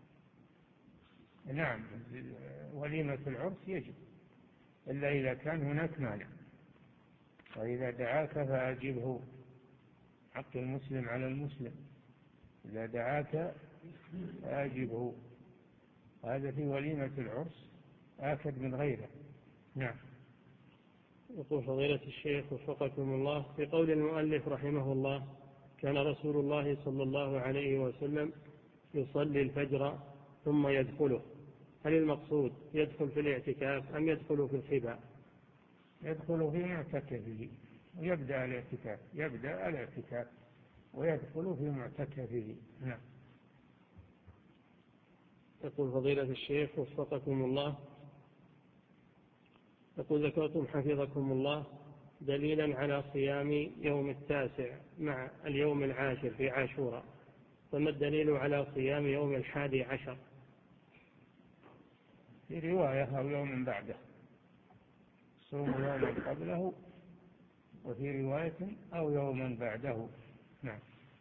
نعم، وليمة العرس يجب، إلا إذا كان هناك مانع، وإذا دعاك فأجبه، حق المسلم على المسلم، إذا دعاك فأجبه، هذا في وليمة العرس آكد من غيره. نعم.
يقول فضيلة الشيخ وفقكم الله: في قول المؤلف رحمه الله: كان رسول الله صلى الله عليه وسلم يصلي الفجر ثم يدخله، هل المقصود يدخل في الاعتكاف أم يدخل في الخباء؟
يدخل في معتكفه ويبدأ الاعتكاف، يبدأ الاعتكاف ويدخل في معتكفه. نعم.
يقول فضيلة الشيخ وفقكم الله: يقول ذكرتم حفظكم الله دليلا على صيام يوم التاسع مع اليوم العاشر في عاشوراء، فما الدليل على صيام يوم الحادي عشر؟
في رواية أو يوم بعده، صوم يوما قبله، وفي رواية أو يوما بعده. نعم.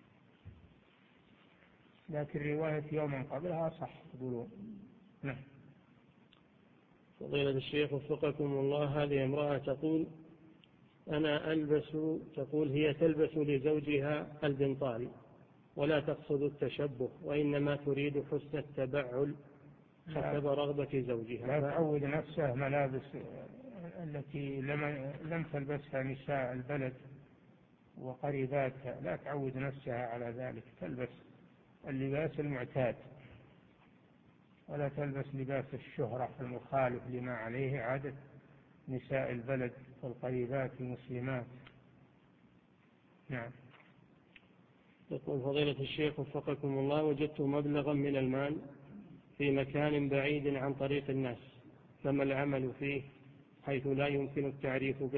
لكن رواية يوما قبلها صح تقولون. نعم.
فضيلة الشيخ وفقكم الله: هذه امرأة تقول أنا ألبس، تقول هي تلبس لزوجها البنطال ولا تقصد التشبه، وإنما تريد حسن التبعل حسب رغبة زوجها.
لا تعود نفسها ملابس التي لم تلبسها نساء البلد وقريباتها، لا تعود نفسها على ذلك، تلبس اللباس المعتاد ولا تلبس لباس الشهرة المخالف لما عليه عادة نساء البلد والقريبات المسلمات. نعم.
يقول فضيلة الشيخ وفقكم الله: وجدت مبلغا من المال في مكان بعيد عن طريق الناس، فما العمل فيه حيث لا يمكن التعريف به؟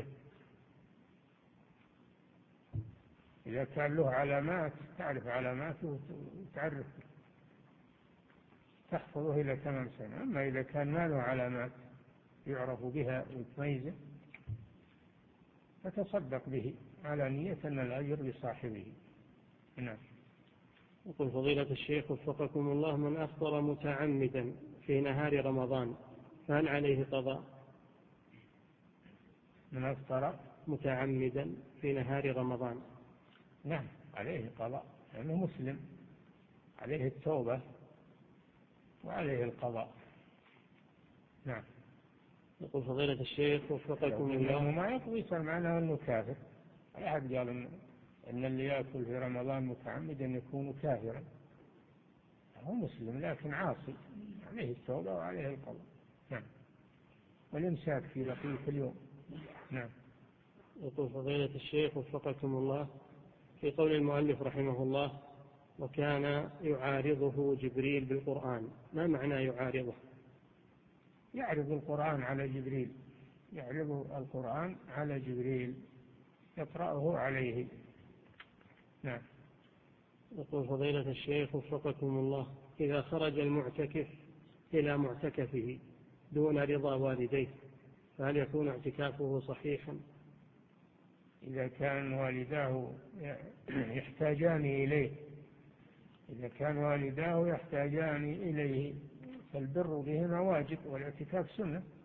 إذا كان له علامات تعرف علاماته وتعرف تحفظه إلى ثمان سنة، أما إذا كان ما له علامات يعرف بها ويتميزه فتصدق به على نية أن الأجر لصاحبه. نعم.
يقول فضيلة الشيخ وفقكم الله: من أفطر متعمدا في نهار رمضان فهل عليه قضاء؟
من أفطر
متعمدا في نهار رمضان،
نعم عليه قضاء، لأنه يعني مسلم، عليه التوبة وعليه القضاء. نعم.
يقول فضيلة الشيخ وفقكم الله:
ما يقضي يصير معناه أنه كافر. أحد قال إن, إن اللي يأكل في رمضان متعمدا يكون كافرا، هو مسلم لكن عاصي، عليه التوبة وعليه القضاء. نعم. والإمساك في بقية اليوم. نعم.
يقول فضيلة الشيخ وفقكم الله: في قول المؤلف رحمه الله: وكان يعارضه جبريل بالقرآن، ما معنى يعارضه؟
يعرض القرآن على جبريل، يعرض القرآن على جبريل يقرأه عليه. نعم.
يقول فضيلة الشيخ وفقكم الله: إذا خرج المعتكف إلى معتكفه دون رضا والديه فهل يكون اعتكافه صحيحا؟
إذا كان والداه يحتاجان إليه، إذا كان والداه يحتاجان إليه فالبر بهما واجب، والاعتكاف سنة،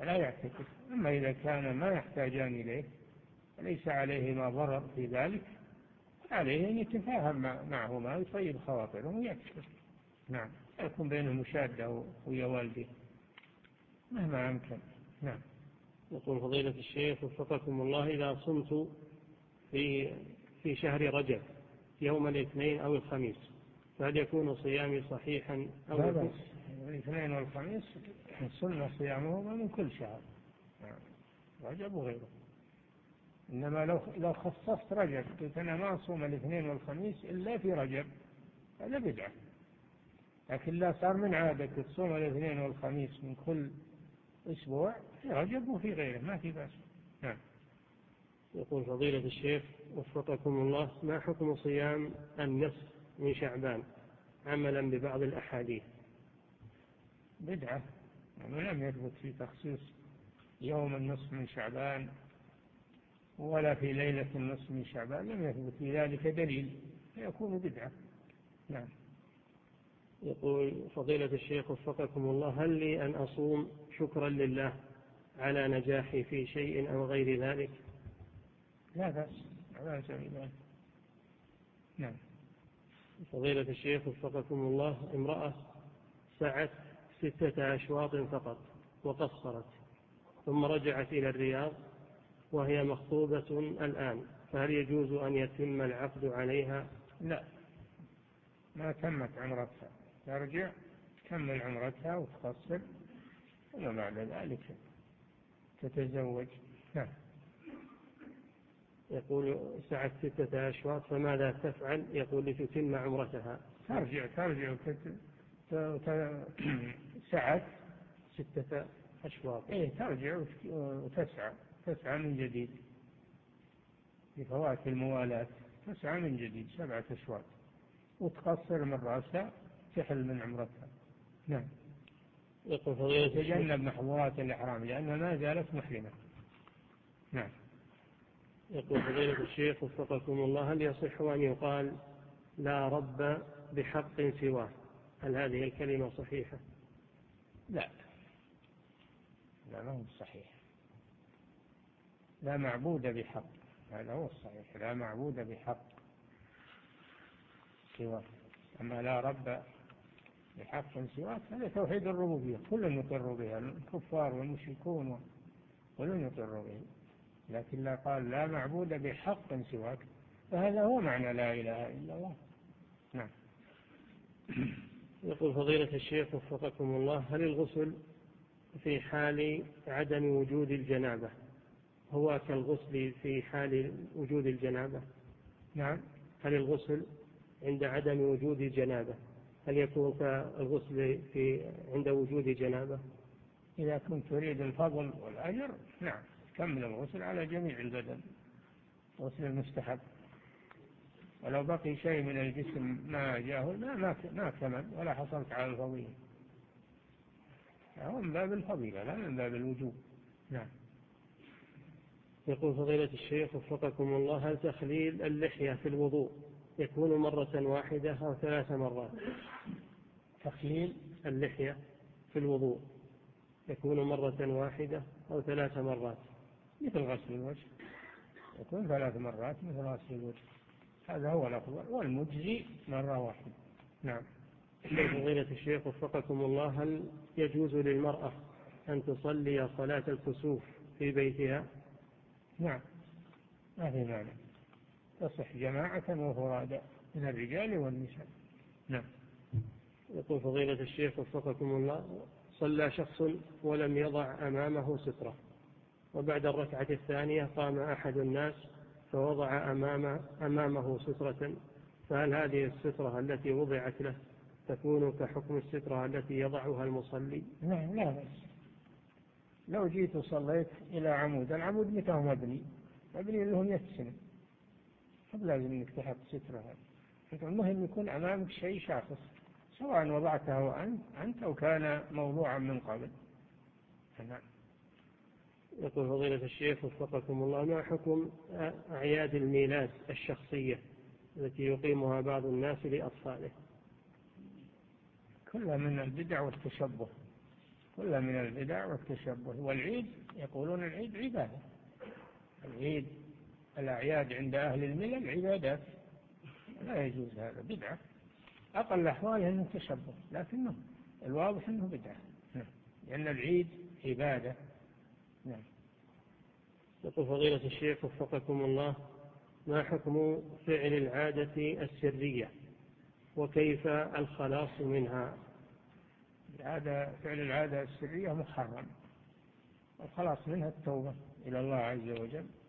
فلا يعتكف. أما إذا كان ما يحتاجان إليه وليس عليهما ضرر في ذلك عليه أن يتفاهم معهما ويطيب خواطرهم ويعتكف. نعم، يكون بينهم مشادة ويا والده مهما أمكن. نعم.
يقول فضيلة الشيخ وفقكم الله: إذا صمت في في شهر رجب يوم الاثنين أو الخميس فهل يكون صيامي صحيحا أو
لا بأس. الاثنين والخميس سنة صيامهما من كل شهر، رجب وغيره. إنما لو لو خصصت رجب قلت أنا ما أصوم الاثنين والخميس إلا في رجب هذا بدعة، لكن لا صار من عادك تصوم الاثنين والخميس من كل أسبوع في رجب وفي غيره ما في بأس. نعم.
يقول فضيلة الشيخ وفقكم الله: ما حكم صيام النصف من شعبان عملا ببعض الأحاديث؟
بدعة، يعني لم يثبت في تخصيص يوم النصف من شعبان ولا في ليلة النصف من شعبان، لم يثبت في ذلك دليل فيكون بدعة. نعم.
يقول فضيلة الشيخ وفقكم الله: هل لي أن أصوم شكرا لله على نجاحي في شيء أو غير ذلك؟
لا بأس، لا سبيل ذلك. نعم.
فضيلة الشيخ وفقكم الله: امرأة سعت ستة أشواط فقط وقصرت ثم رجعت إلى الرياض وهي مخطوبة الآن، فهل يجوز أن يتم العقد عليها؟
لا، ما تمت عمرتها، ترجع تكمل عمرتها وتقصر وما بعد ذلك تتزوج. نعم.
يقول سعت ستة أشواط فماذا تفعل؟ يقول لتتم عمرتها.
ترجع ترجع وتت... وت... سعت
ستة أشواط.
إيه ترجع وتسعى تسعى من جديد بفوات الموالاة، تسعى من جديد سبعة أشواط وتقصر من رأسها تحل من عمرتها. نعم.
يقول فضيلة
تجنب محظورات الإحرام لأنها ما زالت محرمة. نعم.
يقول فضيلة الشيخ وفقكم الله: هل يصح أن يقال لا رب بحق سواه؟ هل هذه الكلمة صحيحة؟
لا، لا ما هو صحيح. لا معبود بحق، هذا هو الصحيح، لا معبود بحق سواه. أما لا رب بحق سواه هذا توحيد الربوبية كل يقر بها، الكفار والمشركون كل يقر به، لكن لا قال لا معبود بحق سواك، فهذا هو معنى لا إله إلا الله. نعم.
يقول فضيلة الشيخ وفقكم الله: هل الغسل في حال عدم وجود الجنابة هو كالغسل في حال وجود الجنابة؟
نعم.
هل الغسل عند عدم وجود الجنابة هل يكون كالغسل في عند وجود جنابة؟
إذا كنت تريد الفضل والأجر نعم كمل الغسل على جميع البدن، غسل المستحب، ولو بقي شيء من الجسم ما جاءه ما ما كمل ولا حصلت على الفضيلة، هو من باب الفضيلة لا من باب الوجوب. نعم.
يقول فضيلة الشيخ وفقكم الله: هل تخليل اللحية في الوضوء يكون مرة واحدة أو ثلاث مرات؟
تخليل
اللحية في الوضوء يكون مرة واحدة أو ثلاث مرات؟
مثل غسل الوجه يكون ثلاث مرات مثل غسل الوجه، هذا هو الأفضل، والمجزي مرة واحدة. نعم.
فضيلة الشيخ وفقكم الله: هل يجوز للمرأة أن تصلي صلاة الكسوف في بيتها؟
نعم ما في مانع، تصح جماعة وفرادى من الرجال والنساء. نعم.
يقول فضيلة الشيخ وفقكم الله: صلى شخص ولم يضع أمامه سترة، وبعد الركعة الثانية قام أحد الناس فوضع أمام أمامه سترة، فهل هذه السترة التي وضعت له تكون كحكم السترة التي يضعها المصلي؟
نعم لا بس لو جيت وصليت إلى عمود، العمود متى هو مبني؟ مبني له مئة سنة، طب لازم انك تحط سترة. المهم يكون أمامك شيء شاخص سواء وضعته أنت أو كان موضوعا من قبل. نعم.
يقول فضيلة الشيخ وفقكم الله: ما حكم أعياد الميلاد الشخصية التي يقيمها بعض الناس لأطفاله؟
كلها من البدع والتشبه، كلها من البدع والتشبه. والعيد يقولون العيد عبادة، العيد الأعياد عند أهل الملل عبادات، لا يجوز هذا، بدعة أقل أحواله أنه تشبه، لكنه الواضح أنه بدعة، لأن العيد عبادة. نعم.
يقول فضيلة الشيخ وفقكم الله، ما حكم فعل العادة السرية وكيف الخلاص منها؟
العادة فعل العادة السرية محرم، الخلاص منها التوبة إلى الله عز وجل